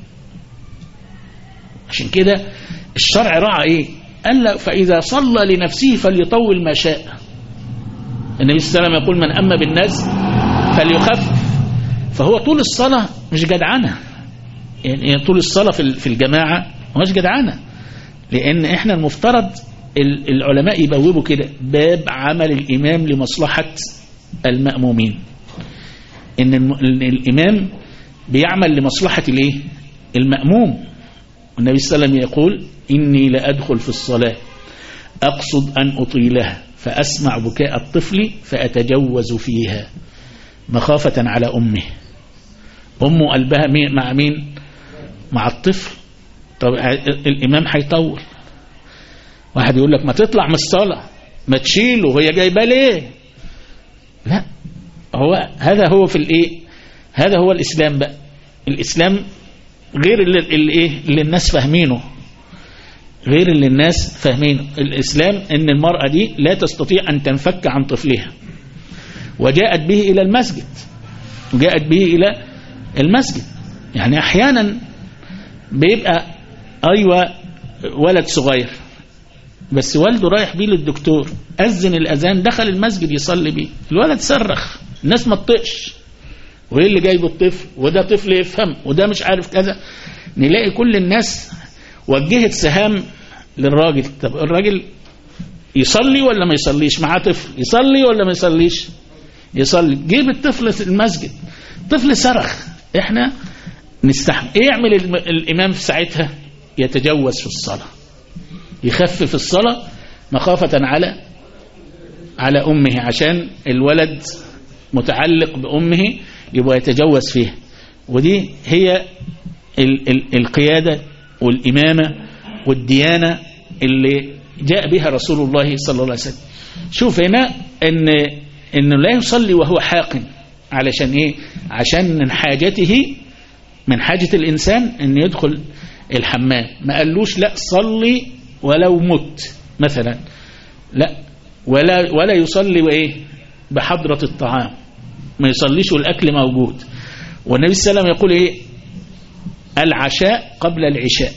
عشان كده الشرع راعى ايه؟ قال فإذا صلى لنفسه فليطول ما شاء. النبي صلى الله عليه وسلم يقول من أما بالناس فليخفف. فهو طول الصلاة مش جدعانة، يعني طول الصلاة في الجماعة مش جدعانة. لأن احنا المفترض العلماء يبوبوا كده باب عمل الإمام لمصلحة المأمومين، إن الإمام بيعمل لمصلحة الايه؟ المأموم. النبي صلى الله عليه وسلم يقول إني لأدخل في الصلاة أقصد أن أطيلها فأسمع بكاء الطفل فأتجوز فيها مخافة على أمه. أمه قلبها مع مين؟ مع الطفل. طب الإمام هيطول. واحد يقول لك ما تطلع من الصلاة، ما تشيله، وهي جايبه ليه؟ لا، هذا هو في الايه؟ هذا هو الإسلام بقى. الإسلام غير اللي الناس فاهمينه، غير اللي الناس فاهمينه. الإسلام ان المرأة دي لا تستطيع أن تنفك عن طفلها، وجاءت به إلى المسجد، وجاءت به إلى المسجد. يعني أحيانا بيبقى أيوة ولد صغير بس والده رايح بيه للدكتور، أذن الأذان دخل المسجد يصلي بيه، الولد صرخ، الناس ما تطقش، وإيه اللي جايب الطفل؟ وده طفل يفهم، وده مش عارف كذا. نلاقي كل الناس وجهت سهام للراجل. طب الراجل يصلي ولا ما يصليش؟ معاه طفل، يصلي ولا ما يصليش؟ يصلي. جيب الطفل في المسجد، طفل صرخ، احنا نستحمل. ايه يعمل الامام في ساعتها؟ يتجوز في الصلاة، يخفف الصلاة مخافة على امه، عشان الولد متعلق بامه يبقى يتجوز فيها. ودي هي القيادة والإمامة والديانة اللي جاء بها رسول الله صلى الله عليه وسلم. شوف هنا إنه لا يصلي وهو حاقن. علشان إيه؟ عشان من حاجته، من حاجة الإنسان إن يدخل الحمام. ما قالوش لا صلي ولو مت مثلا، لا، ولا يصلي وإيه بحضرة الطعام، ما يصليش والأكل موجود. والنبي صلى الله عليه وسلم يقول إيه؟ العشاء قبل العشاء،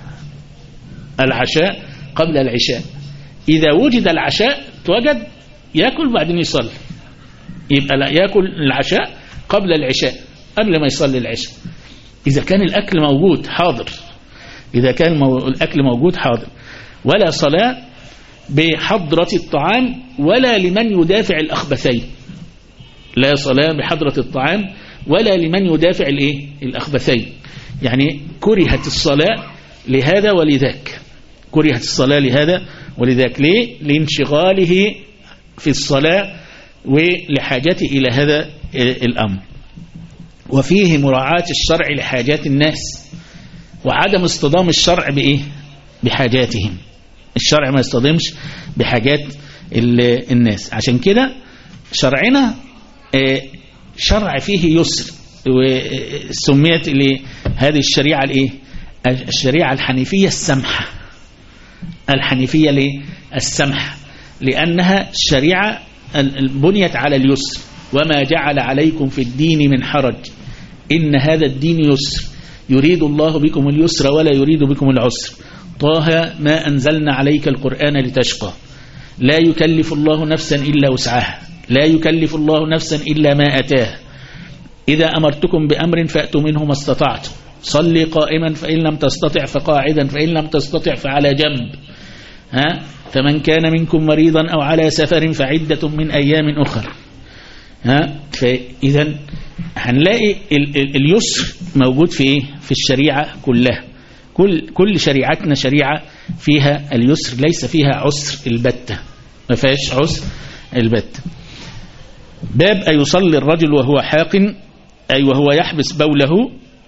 العشاء قبل العشاء. إذا وجد العشاء توجد يأكل بعدين يصلي، يبقى لا يأكل العشاء قبل العشاء، قبل ما يصلي العشاء. إذا كان الأكل موجود حاضر، إذا كان الأكل موجود حاضر. ولا صلاة بحضرة الطعام ولا لمن يدافع الأخبثين، لا صلاة بحضرة الطعام ولا لمن يدافع الأخبثين. يعني كرهت الصلاة لهذا ولذاك، كرهت الصلاة لهذا ولذاك. ليه؟ لانشغاله في الصلاة ولحاجته إلى هذا الأمر. وفيه مراعاة الشرع لحاجات الناس، وعدم اصطدام الشرع بحاجاتهم. الشرع ما يصطدمش بحاجات الناس. عشان كده شرعنا شرع فيه يسر، وسميت هذه الشريعة الشريعة الحنيفية السمحة. الحنيفية السمحة لأنها شريعة بنيت على اليسر. وما جعل عليكم في الدين من حرج إن هذا الدين يسر يريد الله بكم اليسر ولا يريد بكم العسر. طه ما أنزلنا عليك القرآن لتشقى لا يكلف الله نفسا إلا وسعها لا يكلف الله نفسا إلا ما أتاه إذا أمرتكم بأمر فأتوا منه ما استطعتم صلي قائما فإن لم تستطع فقاعدا فإن لم تستطع فعلى جنب فمن كان منكم مريضا أو على سفر فعدة من أيام أخرى. فإذا هنلاقي اليسر موجود في الشريعة كلها. كل شريعتنا شريعة فيها اليسر، ليس فيها عسر البتة، ما فيهاش عسر البتة. باب أيصلي الرجل وهو حاقن أي وهو يحبس بوله.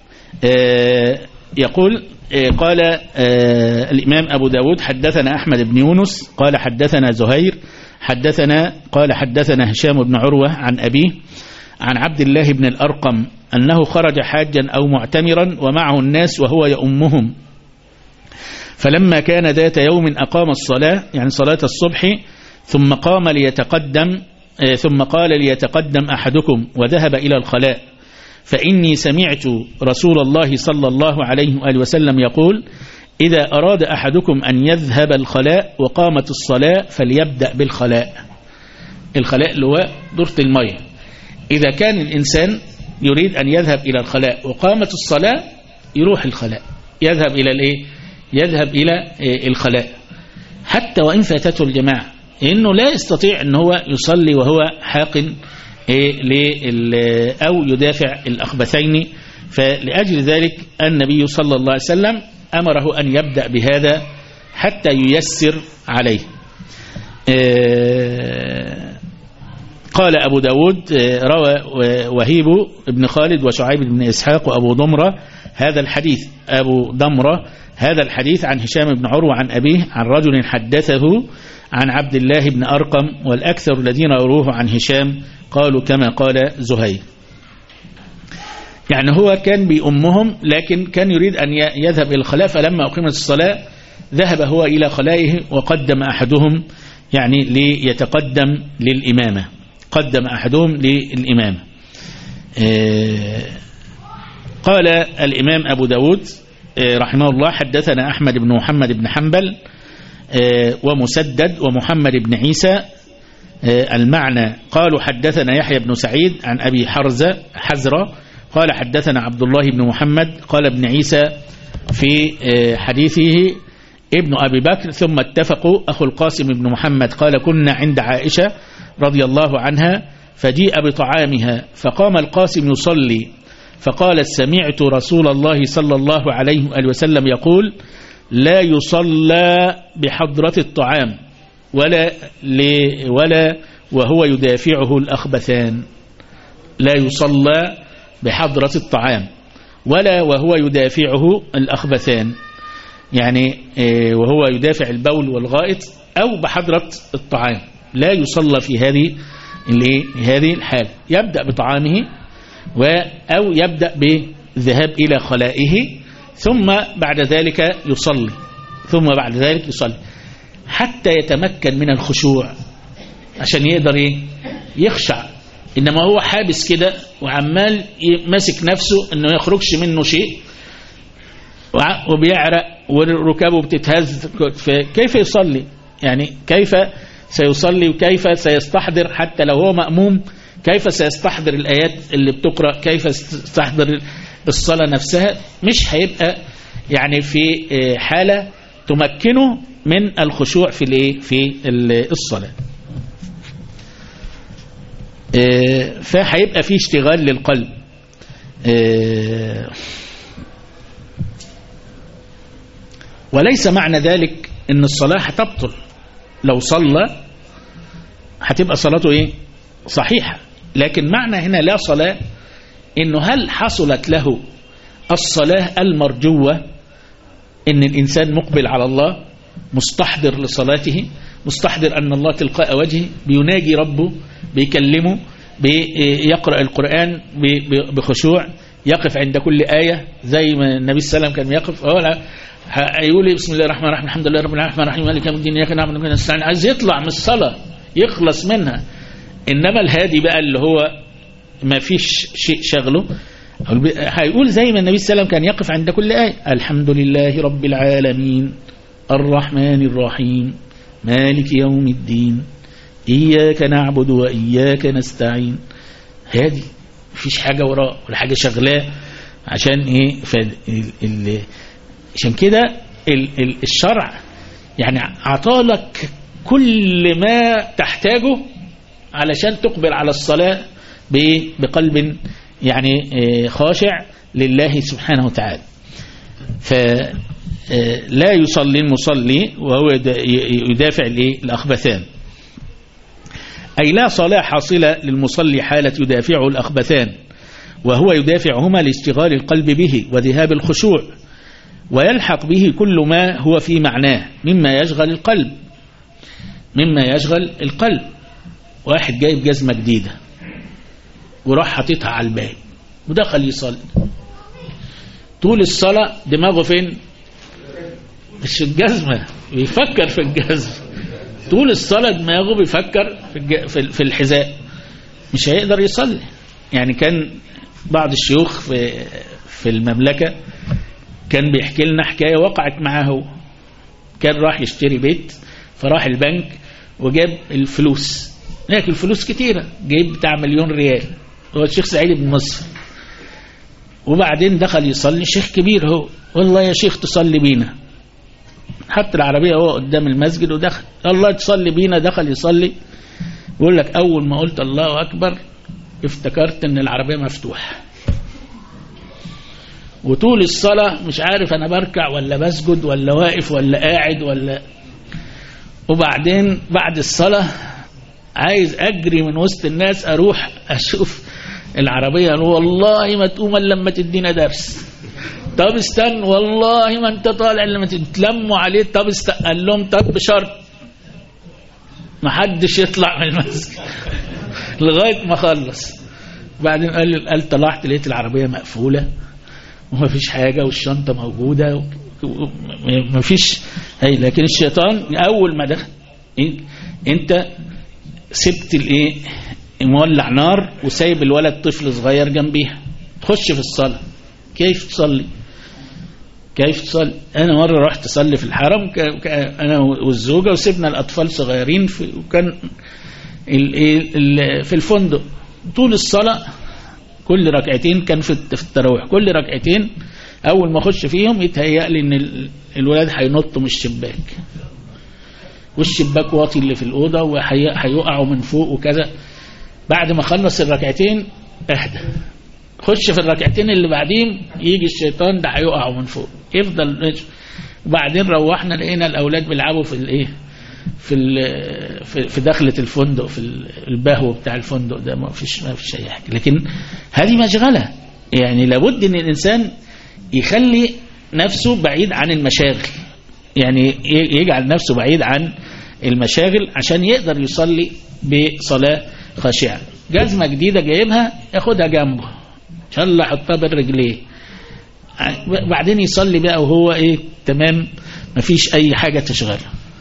يقول قال الإمام أبو داود حدثنا أحمد بن يونس قال حدثنا زهير قال حدثنا هشام بن عروة عن أبيه عن عبد الله بن الأرقم أنه خرج حاجا أو معتمرا ومعه الناس وهو يؤمهم، فلما كان ذات يوم أقام الصلاة يعني صلاة الصبح ثم قام ليتقدم ثم قال ليتقدم أحدكم وذهب إلى الخلاء، فإني سمعت رسول الله صلى الله عليه وآله وسلم يقول إذا أراد أحدكم أن يذهب الخلاء وقامت الصلاة فليبدأ بالخلاء. الخلاء اللي هو دورة المية. إذا كان الإنسان يريد أن يذهب إلى الخلاء وقامت الصلاة يروح الخلاء، يذهب إلى الخلاء حتى وإن فاتته الجماعة، إنه لا يستطيع أن هو يصلي وهو حاقن أو يدافع الأخبثين. فلأجل ذلك النبي صلى الله عليه وسلم أمره أن يبدأ بهذا حتى ييسر عليه. قال أبو داود روى وهيب بن خالد وشعيب بن إسحاق وأبو ضمرة هذا الحديث هذا الحديث عن هشام بن عروة عن أبيه عن رجل حدثه عن عبد الله بن أرقم، والأكثر الذين يروه عن هشام قالوا كما قال زهير. يعني هو كان بأمهم لكن كان يريد أن يذهب إلى الخلاء، فلما أقيمت الصلاة ذهب هو إلى خلائه وقدم أحدهم يعني ليتقدم للإمامة، قدم أحدهم للإمامة. قال الإمام أبو داود رحمه الله حدثنا أحمد بن محمد بن حنبل ومسدد ومحمد بن عيسى المعنى قالوا حدثنا يحيى بن سعيد عن أبي حزرة قال حدثنا عبد الله بن محمد قال ابن عيسى في حديثه ابن أبي بكر. ثم اتفقوا. أخو القاسم بن محمد قال كنا عند عائشة رضي الله عنها فجيء بطعامها فقام القاسم يصلي فقال سمعت رسول الله صلى الله عليه وآله وسلم يقول لا يصلى بحضرة الطعام ولا وهو يدافعه الأخبثان. لا يصلى بحضرة الطعام ولا وهو يدافعه الأخبثان، يعني وهو يدافع البول والغائط أو بحضرة الطعام لا يصلى في هذه الحال. يبدأ بطعامه أو يبدأ بالذهاب إلى خلائه ثم بعد ذلك يصلي حتى يتمكن من الخشوع عشان يقدر يخشع. إنما هو حابس كده وعمال ماسك نفسه إنه يخرجش منه شيء وبيعرق وركابه بتتهز، كيف يصلي؟ يعني كيف سيصلي وكيف سيستحضر حتى لو هو مأموم؟ كيف سيستحضر الآيات اللي بتقرأ؟ كيف سيستحضر الصلاة نفسها؟ مش هيبقى يعني في حالة تمكنه من الخشوع في الصلاة. فهيبقى في اشتغال للقلب. وليس معنى ذلك ان الصلاة هتبطل. لو صلى هتبقى صلاته صحيحة، لكن معنى هنا لا صلاة انه هل حصلت له الصلاة المرجوة، ان الانسان مقبل على الله مستحضر لصلاته، مستحضر ان الله تلقاء وجهه، بيناجي ربه، بيكلمه، بيقرأ القرآن بخشوع، يقف عند كل آية زي ما النبي صلى الله عليه وسلم كان يقف. يقول بسم الله الرحمن الرحيم الحمد لله رب العالمين مالك يوم الدين اياك نعبد واياك نستعين، عايز يطلع من الصلاة يخلص منها. انما الهادي بقى اللي هو ما فيش شيء شغله هيقول زي ما النبي صلى الله عليه وسلم كان يقف عند كل آية الحمد لله رب العالمين الرحمن الرحيم مالك يوم الدين إياك نعبد وإياك نستعين. هادي مفيش حاجة وراه ولا حاجة شغلاه. عشان عشان كده الشرع يعني عطالك كل ما تحتاجه علشان تقبل على الصلاة بقلب يعني خاشع لله سبحانه وتعالى. فلا يصلي المصلي وهو يدافع الأخبثان، أي لا صلاة حاصلة للمصلي حالة يدافعه الأخبثان وهو يدافعهما لاشتغال القلب به وذهاب الخشوع، ويلحق به كل ما هو في معناه مما يشغل القلب. واحد جايب جزمة جديدة وراح حاططها على الباب ودخل يصلي، طول الصلاة دماغه فين؟ مش الجزمة، بيفكر في الجزمة. طول الصلاة دماغه بيفكر في الحذاء، مش هيقدر يصلي. يعني كان بعض الشيوخ في المملكة كان بيحكي لنا حكاية وقعت معه. كان راح يشتري بيت فراح البنك وجاب الفلوس، لكن الفلوس كتيرة، جايب بتاع 1,000,000 ريال. هو الشيخ سعيد بن مصر. وبعدين دخل يصلي، شيخ كبير هو، والله يا شيخ تصلي بينا. حط العربية هو قدام المسجد ودخل، الله تصلي بينا. دخل يصلي، يقول لك أول ما قلت الله أكبر افتكرت ان العربية مفتوحة، وطول الصلاة مش عارف أنا بركع ولا بسجد ولا واقف ولا قاعد ولا. وبعدين بعد الصلاة عايز أجري من وسط الناس أروح أشوف العربية، والله ما تقوم لما تدينا درس. طب استنى، والله ما انت طالع لما تتلموا عليه. طب قال لهم طب بشرط ما حدش يطلع من المسجد لغاية ما خلص. بعدين قال طلعت لقيت العربية مقفولة وما فيش حاجة والشنطة موجودة ما فيش. لكن الشيطان أول ما دخل انت سبت مولع نار وسايب الولد طفل صغير جنبيها، تخش في الصلاة. كيف تصلي؟ أنا مرة رحت أصلي في الحرم أنا والزوجة وسبنا الأطفال صغيرين وكان في الفندق. طول الصلاة كل ركعتين كان في التراويح، كل ركعتين أول ما أخش فيهم يتهيأ لي إن الولاد هينطوا من الشباك، والشباك واطي اللي في الأوضة وهيقعوا من فوق وكذا. بعد ما خلص الركعتين اهدى، خش في الركعتين اللي بعدين يجي الشيطان ده هيقعوا من فوق، يفضل. وبعدين روحنا لقينا الأولاد بيلعبوا في الإيه، في دخلة الفندق، في البهو بتاع الفندق ده، ما فيش أي حاجة. لكن هذه مشغلة، يعني لابد ان الانسان يخلي نفسه بعيد عن المشاغل، يعني يجعل نفسه بعيد عن المشاغل عشان يقدر يصلي بصلاة خاشعة. جزمة جديدة جايبها ياخدها جنبه ان شاء الله، يحطها بين رجليه، بعدين يصلي بقى وهو ايه تمام، مفيش اي حاجة تشغله.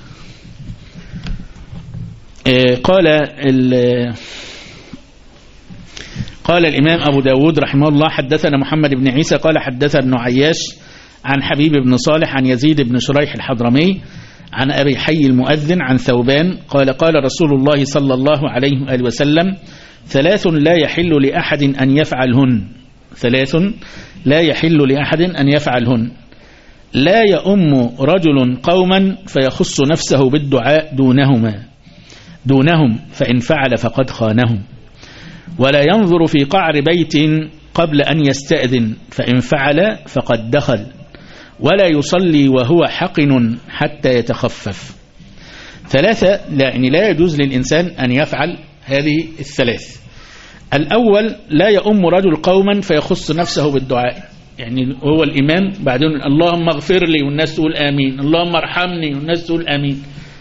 قال الإمام أبو داود رحمه الله حدثنا محمد بن عيسى قال حدثنا ابن عياش عن حبيب بن صالح عن يزيد بن شريح الحضرمي عن أبي حي المؤذن عن ثوبان قال قال رسول الله صلى الله عليه وآله وسلم: 3 لا يحل لأحد أن يفعلهن، 3 لا يحل لأحد أن يفعلهن: لا يؤم رجل قوما فيخص نفسه بالدعاء دونهم فإن فعل فقد خانهم، ولا ينظر في قعر بيت قبل أن يستأذن فإن فعل فقد دخل، ولا يصلي وهو حقن حتى يتخفف. 3 يعني لا يجوز للإنسان أن يفعل هذه الثلاث. الأول: لا يؤم رجل قوما فيخص نفسه بالدعاء، يعني هو الإمام بعدين اللهم اغفر لي والناس تقول آمين، اللهم ارحمني والناس تقول آمين،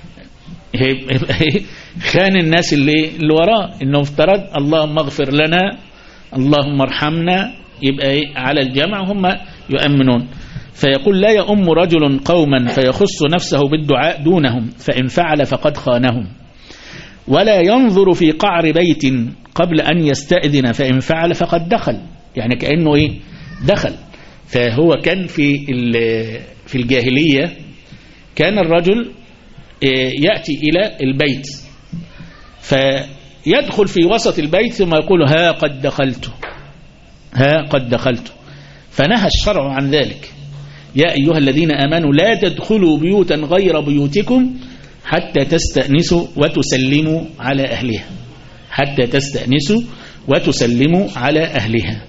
خان الناس اللي وراه، انه افترض اللهم اغفر لنا اللهم ارحمنا، يبقى على الجمع هم يؤمنون. فيقول: لا يؤم رجل قوما فيخص نفسه بالدعاء دونهم فإن فعل فقد خانهم، ولا ينظر في قعر بيت قبل أن يستأذن فإن فعل فقد دخل، يعني كأنه ايه دخل. فهو كان في الجاهلية كان الرجل يأتي إلى البيت فيدخل في وسط البيت ثم يقول: ها قد دخلت، فنهى الشرع عن ذلك: يا أيها الذين آمنوا لا تدخلوا بيوتا غير بيوتكم حتى تستأنسوا وتسلموا على أهلها، حتى تستأنسوا وتسلموا على أهلها.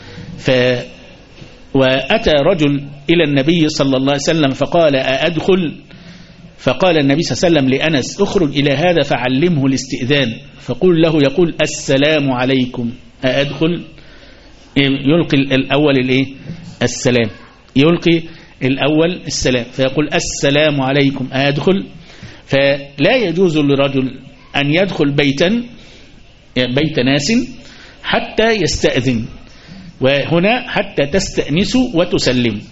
وأتى رجل إلى النبي صلى الله عليه وسلم فقال: أأدخل؟ فقال النبي صلى الله عليه وسلم لأنس: اخرج إلى هذا فعلمه الاستئذان، فقل له يقول: السلام عليكم، أأدخل؟ يلقي الأول الإيه؟ السلام، يلقي الأول السلام، فيقول: السلام عليكم أأدخل؟ فلا يجوز لرجل أن يدخل بيت ناس حتى يستأذن، وهنا حتى تستأنسوا وتسلموا.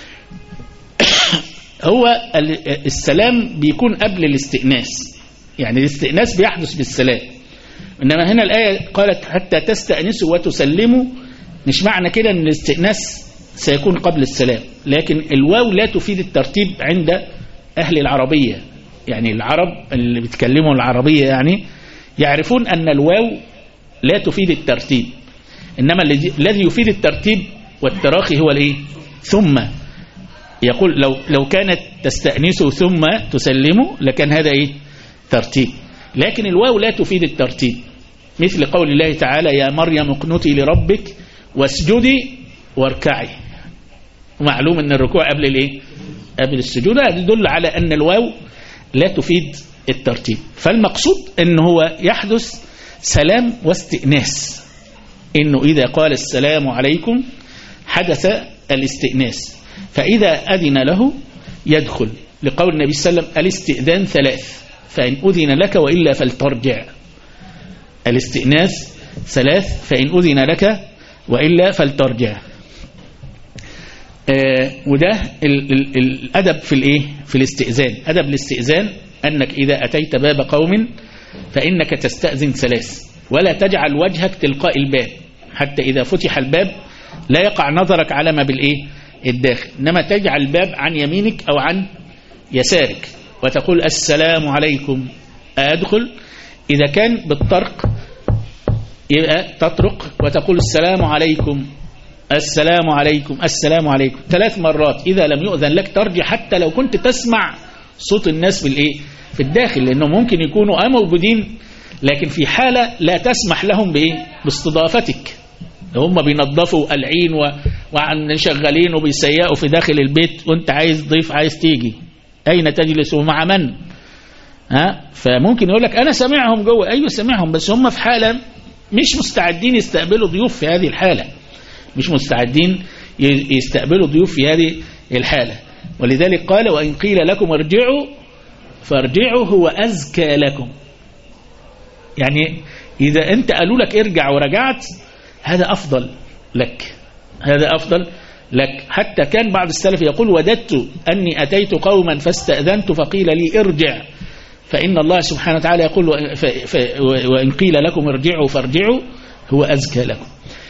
هو السلام بيكون قبل الاستئناس، يعني الاستئناس بيحدث بالسلام، إنما هنا الآية قالت حتى تستأنسوا وتسلموا، مش معنى كده أن الاستئناس سيكون قبل السلام، لكن الواو لا تفيد الترتيب عند أهل العربية، يعني العرب اللي بيتكلموا العربية يعني يعرفون أن الواو لا تفيد الترتيب، إنما الذي يفيد الترتيب والتراخي هو الإيه؟ ثم. يقول لو كانت تستأنسوا ثم تسلموا لكان هذا إيه؟ ترتيب، لكن الواو لا تفيد الترتيب، مثل قول الله تعالى: يا مريم اقنتي لربك واسجدي واركعي. معلوم أن الركوع قبل الإيه؟ قبل السجود، هذا يدل على أن الواو لا تفيد الترتيب. فالمقصود أنه هو يحدث سلام واستئناس، إنه إذا قال السلام عليكم حدث الاستئناس، فإذا أذن له يدخل، لقول النبي صلى الله عليه وسلم: الاستئذان 3 فإن أذن لك وإلا فلترجع. الاستئناس 3 فإن أذن لك وإلا فلترجع. وده الأدب في الإيه؟ في الاستئذان. أدب الاستئذان أنك إذا أتيت باب قوم فإنك تستأذن 3، ولا تجعل وجهك تلقاء الباب، حتى إذا فتح الباب لا يقع نظرك على ما بالإيه؟ الداخل، إنما تجعل الباب عن يمينك أو عن يسارك وتقول: السلام عليكم أدخل. إذا كان بالطرق يبقى تطرق وتقول: السلام عليكم السلام عليكم السلام عليكم 3 مرات. إذا لم يؤذن لك ترجع حتى لو كنت تسمع صوت الناس في الداخل، لأنه ممكن يكونوا موجودين لكن في حالة لا تسمح لهم باستضافتك. هم بينظفوا العين وعن شغالين وبيسيئوا في داخل البيت، وانت عايز ضيف عايز تيجي، أين تجلس ومع من؟ فممكن يقول لك أنا سمعهم جوه. أيوة سمعهم، بس هم في حالة مش مستعدين يستقبلوا ضيوف في هذه الحالة، مش مستعدين يستقبلوا ضيوف في هذه الحالة. ولذلك قال وإن قيل لكم ارجعوا فارجعوا هو أزكى لكم. يعني إذا أنت قالوا لك ارجع ورجعت هذا أفضل لك، هذا أفضل لك. حتى كان بعض السلف يقول وددت أني أتيت قوما فاستأذنت فقيل لي ارجع، فإن الله سبحانه وتعالى يقول وإن قيل لكم ارجعوا فارجعوا هو أزكى لكم.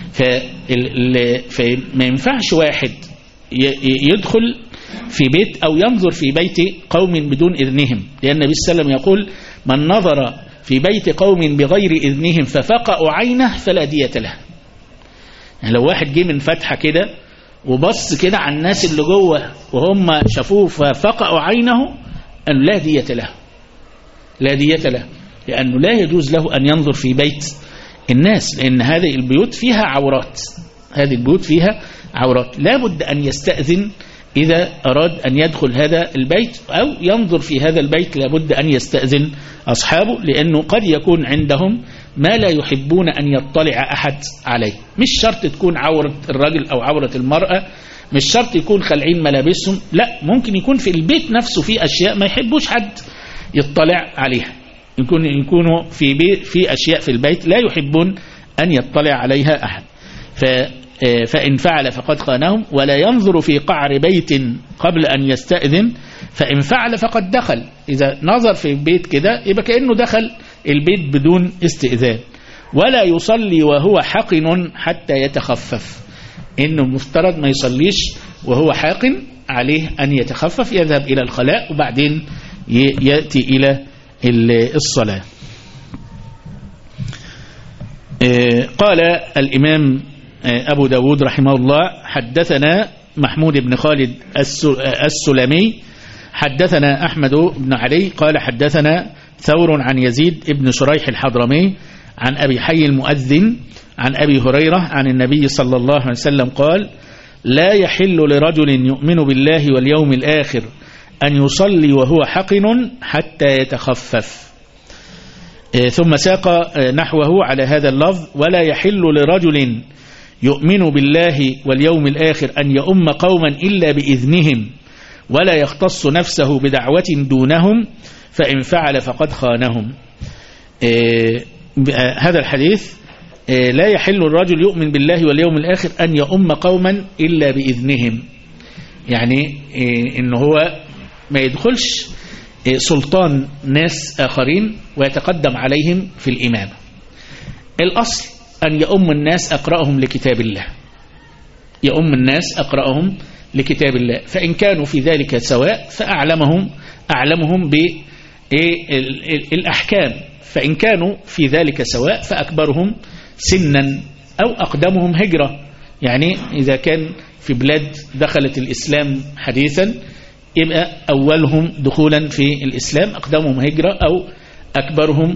فما ينفعش واحد يدخل في بيت أو ينظر في بيت قوم بدون إذنهم، لأن النبي صلى الله عليه وسلم يقول من نظر في بيت قوم بغير إذنهم ففقأوا عينه فلا دية له. يعني لو واحد جه من فتحة كده وبص كده على الناس اللي جوه وهم شافوه ففقأوا عينه أن لا دية له، لا دية له، لأنه لا يجوز له أن ينظر في بيت الناس، لأن هذه البيوت فيها عورات، هذه البيوت فيها عورات. لا بد أن يستأذن إذا أراد أن يدخل هذا البيت أو ينظر في هذا البيت، لا بد أن يستأذن أصحابه، لأنه قد يكون عندهم ما لا يحبون أن يطلع أحد عليه. مش شرط تكون عورة الرجل أو عورة المرأة، مش شرط يكون خلعين ملابسهم، لا، ممكن يكون في البيت نفسه في أشياء ما يحبوش حد يطلع عليها، يكونوا في أشياء في البيت لا يحبون أن يطلع عليها أحد. فإن فعل فقد خانهم. ولا ينظر في قعر بيت قبل أن يستأذن، فإن فعل فقد دخل. إذا نظر في البيت كده يبقى كأنه دخل البيت بدون استئذان. ولا يصلي وهو حقن حتى يتخفف، إنه مفترض ما يصليش وهو حاقن، عليه أن يتخفف، يذهب إلى الخلاء وبعدين يأتي إلى الصلاة. قال الإمام أبو داود رحمه الله حدثنا محمود بن خالد السلمي حدثنا أحمد بن علي قال حدثنا ثور عن يزيد بن شريح الحضرمي عن أبي حي المؤذن عن أبي هريرة عن النبي صلى الله عليه وسلم قال لا يحل لرجل يؤمن بالله واليوم الآخر أن يصلي وهو حقن حتى يتخفف. ثم ساق نحوه على هذا اللفظ ولا يحل لرجل يؤمن بالله واليوم الآخر أن يؤم قوما إلا بإذنهم ولا يختص نفسه بدعوة دونهم فإن فعل فقد خانهم. هذا الحديث لا يحل الرجل يؤمن بالله واليوم الآخر أن يؤم قوما إلا بإذنهم، يعني إنه هو ما يدخلش سلطان ناس آخرين ويتقدم عليهم في الإمامة. الأصل أن يؤم الناس أقرأهم لكتاب الله، يؤم الناس أقرأهم لكتاب الله، فإن كانوا في ذلك سواء فأعلمهم بالأحكام، فإن كانوا في ذلك سواء فأكبرهم سنا أو أقدمهم هجرة. يعني إذا كان في بلاد دخلت الإسلام حديثا يبقى أولهم دخولا في الإسلام أقدمهم هجرة أو أكبرهم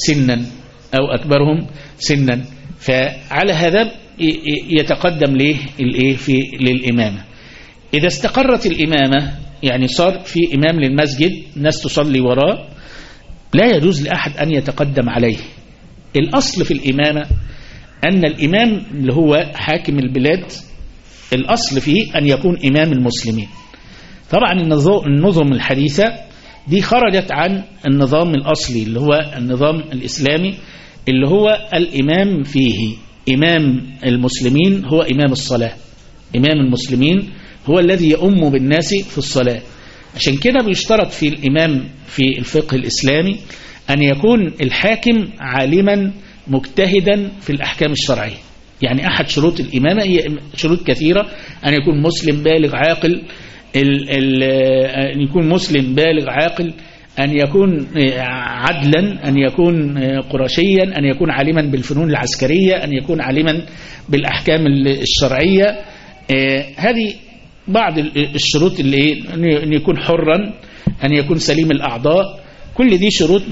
سنا فعلى هذا يتقدم للإمامة. إذا استقرت الإمامة يعني صار في إمام للمسجد الناس تصلي وراه لا يجوز لأحد أن يتقدم عليه. الأصل في الإمامة أن الإمام اللي هو حاكم البلاد الأصل فيه أن يكون إمام المسلمين. طبعا النظم الحديثة دي خرجت عن النظام الأصلي اللي هو النظام الإسلامي اللي هو الإمام فيه إمام المسلمين هو إمام الصلاة. إمام المسلمين هو الذي يؤم بالناس في الصلاة. عشان كده بيشترط في الإمام في الفقه الإسلامي أن يكون الحاكم عالما مجتهدا في الأحكام الشرعية. يعني أحد شروط الإمامة هي شروط كثيرة، أن يكون مسلم بالغ عاقل، أن يكون مسلم بالغ عاقل، أن يكون عدلا، أن يكون قرشيا، أن يكون عالما بالفنون العسكرية، أن يكون عالما بالأحكام الشرعية. هذه بعض الشروط اللي أن يكون حرا، أن يكون سليم الأعضاء. كل دي شروط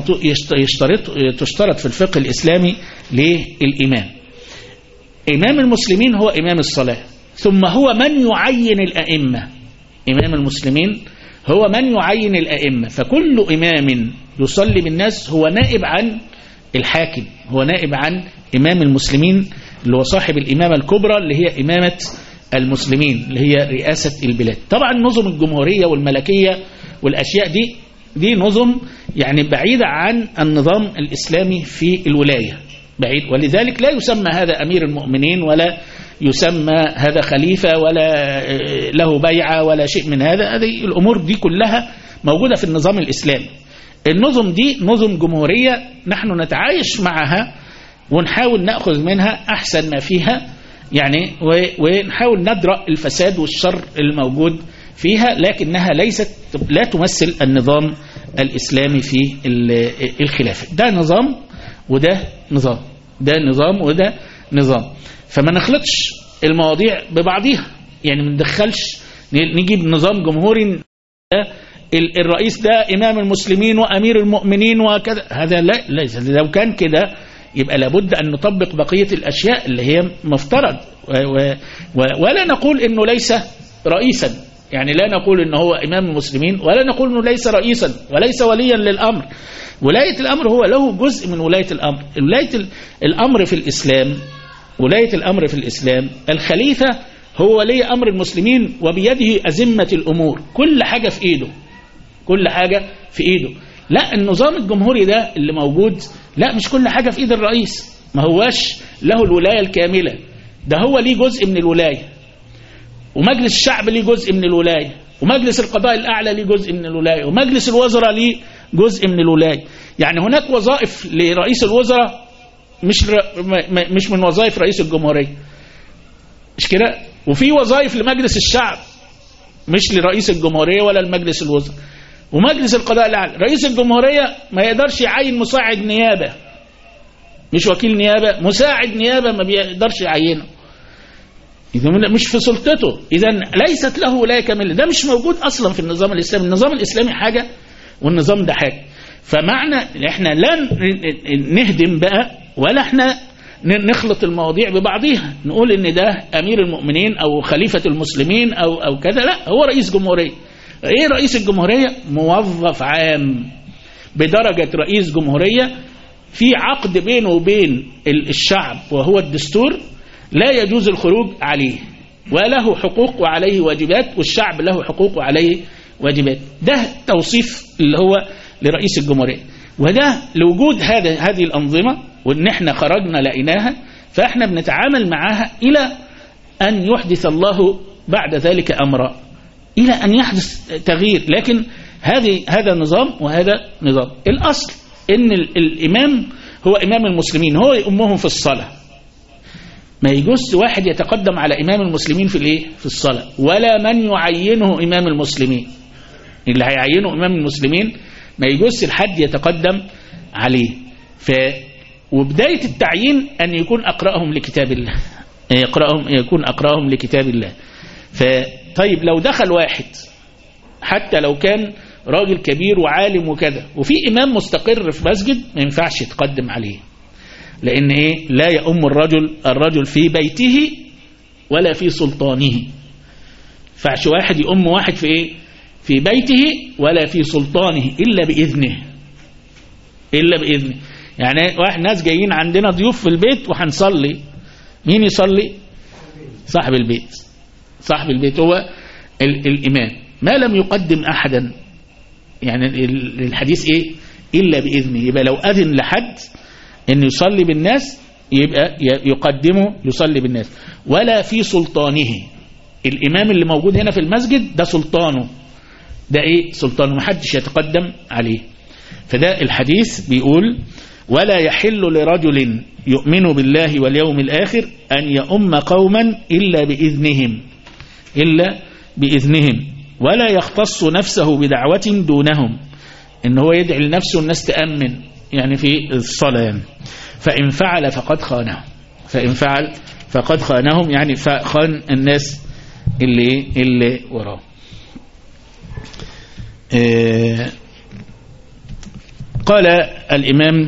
تشترط في الفقه الإسلامي للإمام. إمام المسلمين هو إمام الصلاة، ثم هو من يعين الأئمة. إمام المسلمين هو من يعين الأئمة، فكل إمام يصلي بالناس هو نائب عن الحاكم، هو نائب عن إمام المسلمين اللي هو صاحب الإمامة الكبرى اللي هي إمامة المسلمين، اللي هي رئاسة البلاد. طبعا نظم الجمهورية والملكية والأشياء دي نظم يعني بعيدة عن النظام الإسلامي في الولاية، بعيد، ولذلك لا يسمى هذا أمير المؤمنين، ولا يسمى هذا خليفة، ولا له بيعة، ولا شيء من هذا. هذه الأمور دي كلها موجودة في النظام الإسلامي. النظم دي نظم جمهورية نحن نتعايش معها ونحاول نأخذ منها أحسن ما فيها يعني، ونحاول ندرأ الفساد والشر الموجود فيها، لكنها لا تمثل النظام الإسلامي في الخلافة. ده نظام وده نظام، ده نظام وده نظام. فما نخلطش المواضيع ببعضيها، يعني ما ندخلش نجيب نظام جمهوري الرئيس ده إمام المسلمين وأمير المؤمنين وكذا، هذا لا. لو كان كده يبقى لابد أن نطبق بقية الأشياء اللي هي مفترض، ولا نقول إنه ليس رئيسا، يعني لا نقول إنه هو إمام المسلمين، ولا نقول إنه ليس رئيسا وليس وليا للأمر. ولاية الأمر هو له جزء من ولاية الأمر. ولاية الأمر في الإسلام، ولاية الأمر في الإسلام الخليفة هو ولي أمر المسلمين وبيده أزمة الأمور، كل حاجة في إيده، كل حاجة في إيده. لا، النظام الجمهوري ده اللي موجود لا، مش كل حاجة في إيد الرئيس، ما هواش له الولاية الكاملة، ده هو ليه جزء من الولاية، ومجلس الشعب ليه جزء من الولاية، ومجلس القضاء الأعلى ليه جزء من الولاية، ومجلس الوزراء ليه جزء من الولاية. يعني هناك وظائف لرئيس الوزراء مش من وظائف رئيس الجمهورية، مش كده؟ وفي وظائف لمجلس الشعب مش لرئيس الجمهورية ولا لمجلس الوزراء. ومجلس القضاء الأعلى، رئيس الجمهورية ما يقدرش يعين مساعد نيابة، مش وكيل نيابة، مساعد نيابة ما بيقدرش يعينه، إذا مش في سلطته، إذا ليست له ولاية كاملة. ده مش موجود أصلا في النظام الإسلامي. النظام الإسلامي حاجة والنظام ده حاجة. فمعنى احنا لا نهدم بقى، ولا احنا نخلط المواضيع ببعضيها، نقول ان ده امير المؤمنين او خليفة المسلمين او كذا. لا، هو رئيس جمهورية. ايه رئيس الجمهورية؟ موظف عام بدرجة رئيس جمهورية، في عقد بينه وبين الشعب وهو الدستور، لا يجوز الخروج عليه، وله حقوق وعليه واجبات، والشعب له حقوق وعليه واجبات. ده توصيف اللي هو لرئيس الجمهورية. وده لوجود هذه الأنظمة، وإن احنا خرجنا لقيناها، فاحنا بنتعامل معها إلى أن يحدث الله بعد ذلك أمرا، إلى أن يحدث تغيير. لكن هذا نظام وهذا نظام. الأصل إن الإمام هو إمام المسلمين، هو يؤمهم في الصلاة. ما يجوز واحد يتقدم على إمام المسلمين في الصلاة، ولا من يعينه إمام المسلمين. اللي هيعينه إمام المسلمين ما يجوز الحد يتقدم عليه. وبداية التعيين أن يكون أقرأهم لكتاب الله، يكون أقرأهم لكتاب الله. طيب لو دخل واحد حتى لو كان راجل كبير وعالم وكذا، وفي إمام مستقر في مسجد، ما ينفعش يتقدم عليه، لأن إيه؟ لا يؤم الرجل في بيته ولا في سلطانه. فعش واحد يؤم واحد في إيه؟ في بيته ولا في سلطانه إلا بإذنه، إلا بإذنه. يعني واحد ناس جايين عندنا ضيوف في البيت وهنصلي، مين يصلي؟ صاحب البيت. صاحب البيت هو الإمام، ما لم يقدم أحدا. يعني الحديث إيه؟ إلا بإذنه. يبقى لو أذن لحد أن يصلي بالناس يبقى يقدمه يصلي بالناس، ولا في سلطانه. الإمام اللي موجود هنا في المسجد ده سلطانه، ده إيه؟ سلطانه، محدش يتقدم عليه. فده الحديث بيقول: ولا يحل لرجل يؤمن بالله واليوم الآخر أن يؤم قوما إلا بإذنهم، ولا يختص نفسه بدعوة دونهم إن هو يدعي لنفسه والناس تأمن يعني في الصلاة يعني. فإن فعل فقد خانهم، فإن فعل فقد خانهم يعني خان الناس اللي وراه. قال الإمام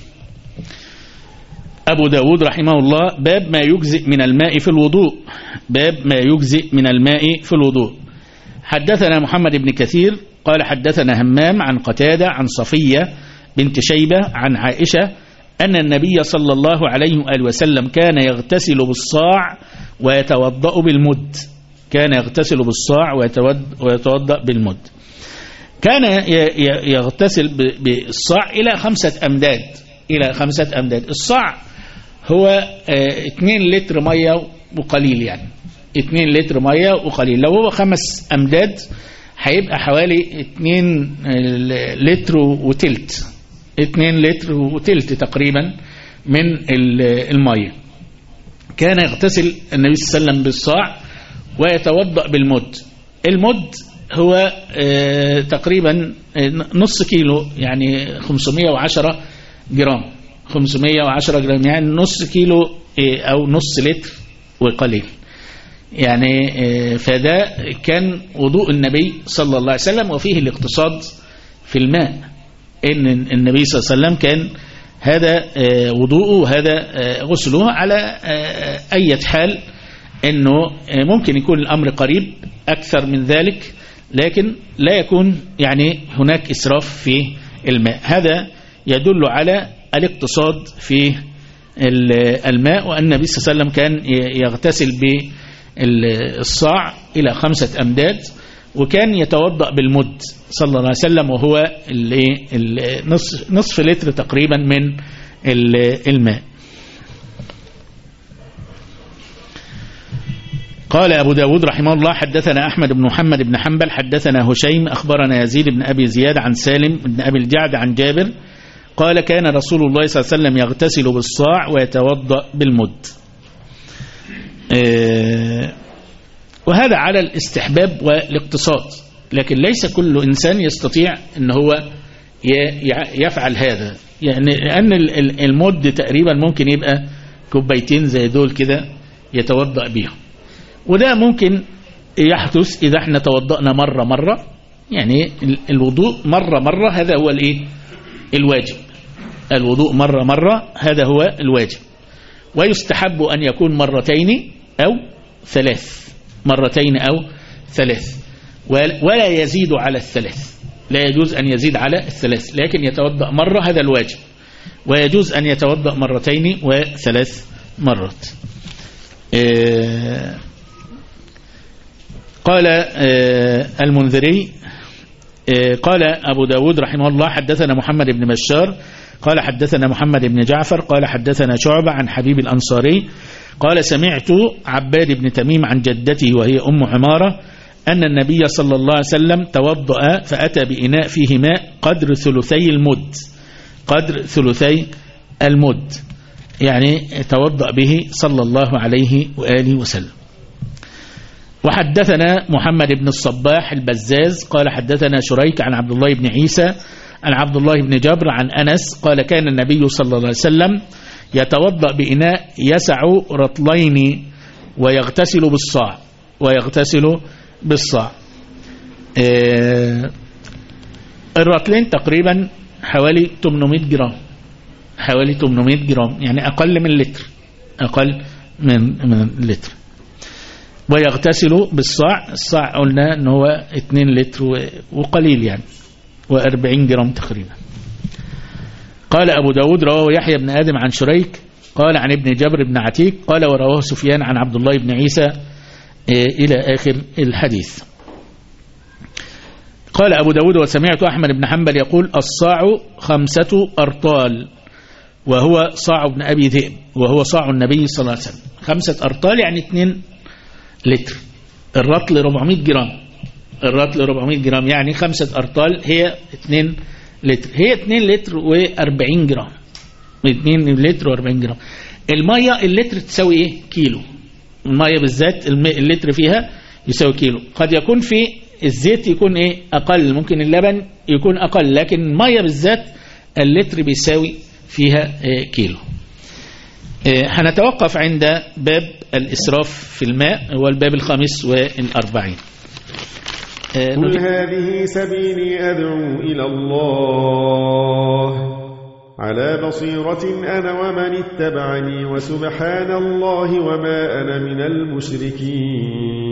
أبو داود رحمه الله: باب ما يجزئ من الماء في الوضوء. باب ما يجزئ من الماء في الوضوء. حدثنا محمد بن كثير قال حدثنا همام عن قتادة عن صفية بنت شيبة عن عائشة أن النبي صلى الله عليه وآله وسلم كان يغتسل بالصاع ويتوضأ بالمد. كان يغتسل بالصاع ويتوضأ بالمد. كان يغتسل بالصاع إلى 5 أمداد. إلى 5 أمداد. الصاع هو 2 لتر مية وقليل، يعني 2 لتر مية وقليل. لو هو 5 أمداد هيبقى حوالي 2 لتر وتلت، 2 لتر وتلت تقريبا من المية. كان يغتسل النبي صلى الله عليه وسلم بالصاع ويتوضأ بالمد. المد هو تقريبا نص كيلو، يعني 510 جرام. 510 جرام يعني نص كيلو أو نص لتر وقليل يعني. فده كان وضوء النبي صلى الله عليه وسلم، وفيه الاقتصاد في الماء، إن النبي صلى الله عليه وسلم كان هذا وضوءه وهذا غسله. على أي حال إنه ممكن يكون الأمر قريب أكثر من ذلك، لكن لا يكون يعني هناك إسراف في الماء. هذا يدل على الاقتصاد في الماء، وأن النبي صلى الله عليه وسلم كان يغتسل بالصاع إلى 5 أمداد، وكان يتوضأ بالمد صلى الله عليه وسلم، وهو نصف لتر تقريبا من الماء. قال أبو داود رحمه الله: حدثنا أحمد بن محمد بن حنبل حدثنا هشيم أخبرنا يزيد بن أبي زياد عن سالم بن أبي الجعد عن جابر قال: كان رسول الله صلى الله عليه وسلم يغتسل بالصاع ويتوضأ بالمد. وهذا على الاستحباب والاقتصاد، لكن ليس كل إنسان يستطيع أن هو يفعل هذا، يعني لأن المد تقريبا ممكن يبقى كوبايتين زي دول كده يتوضأ بيهم، وده ممكن يحدث إذا احنا توضأنا مرة، يعني الوضوء مرة هذا هو الواجب. الوضوء مرة هذا هو الواجب، ويستحب أن يكون 2 أو 3 مرتين أو 3 ولا يزيد على 3. لا يجوز أن يزيد على 3، لكن يتوضأ مرة هذا الواجب، ويجوز أن يتوضأ 2 و3 مرات. قال المنذري قال أبو داود رحمه الله: حدثنا محمد بن بشار قال حدثنا محمد بن جعفر قال حدثنا شعبة عن حبيب الأنصاري قال: سمعت عباد بن تميم عن جدته وهي أم عمارة أن النبي صلى الله عليه وسلم توضأ فأتى بإناء فيه ماء قدر 3 المد. قدر 3 المد يعني توضأ به صلى الله عليه وآله وسلم. وحدثنا محمد بن الصباح البزاز قال حدثنا شريك عن عبد الله بن عيسى عن عبد الله بن جبر عن أنس قال: كان النبي صلى الله عليه وسلم يتوضأ بإناء يسع رطلين ويغتسل بالصاع. الرطلين تقريبا حوالي 800 جرام، حوالي 800 جرام يعني أقل من لتر، أقل من لتر. ويغتسل بالصاع. الصاع قلنا أنه هو 2 لتر وقليل يعني، و40 جرام تقريبا. قال أبو داود: رواه يحيى بن آدم عن شريك قال عن ابن جبر بن عتيق قال: ورواه سفيان عن عبد الله بن عيسى إلى آخر الحديث. قال أبو داود: وسمعت أحمد بن حنبل يقول: الصاع 5 أرطال وهو صاع ابن أبي ذئب وهو صاع النبي صلى الله عليه وسلم. 5 أرطال يعني 2 لتر. الرطل 400 جرام، الرطل 400 جرام يعني 5 أرطال هي 2 لتر، هي 2 لتر و40 جرام، 2 لتر و40 جرام. المية اللتر تساوي ايه؟ كيلو. المية بالذات اللتر فيها يساوي كيلو. قد يكون في الزيت يكون أقل، ممكن اللبن يكون أقل، لكن المية بالذات اللتر بيساوي فيها كيلو. هنتوقف عند باب الإسراف في الماء، هو الباب 45. قل هذه سبيلي أدعو إلى الله على بصيرة أنا ومن اتبعني وسبحان الله وما أنا من المشركين.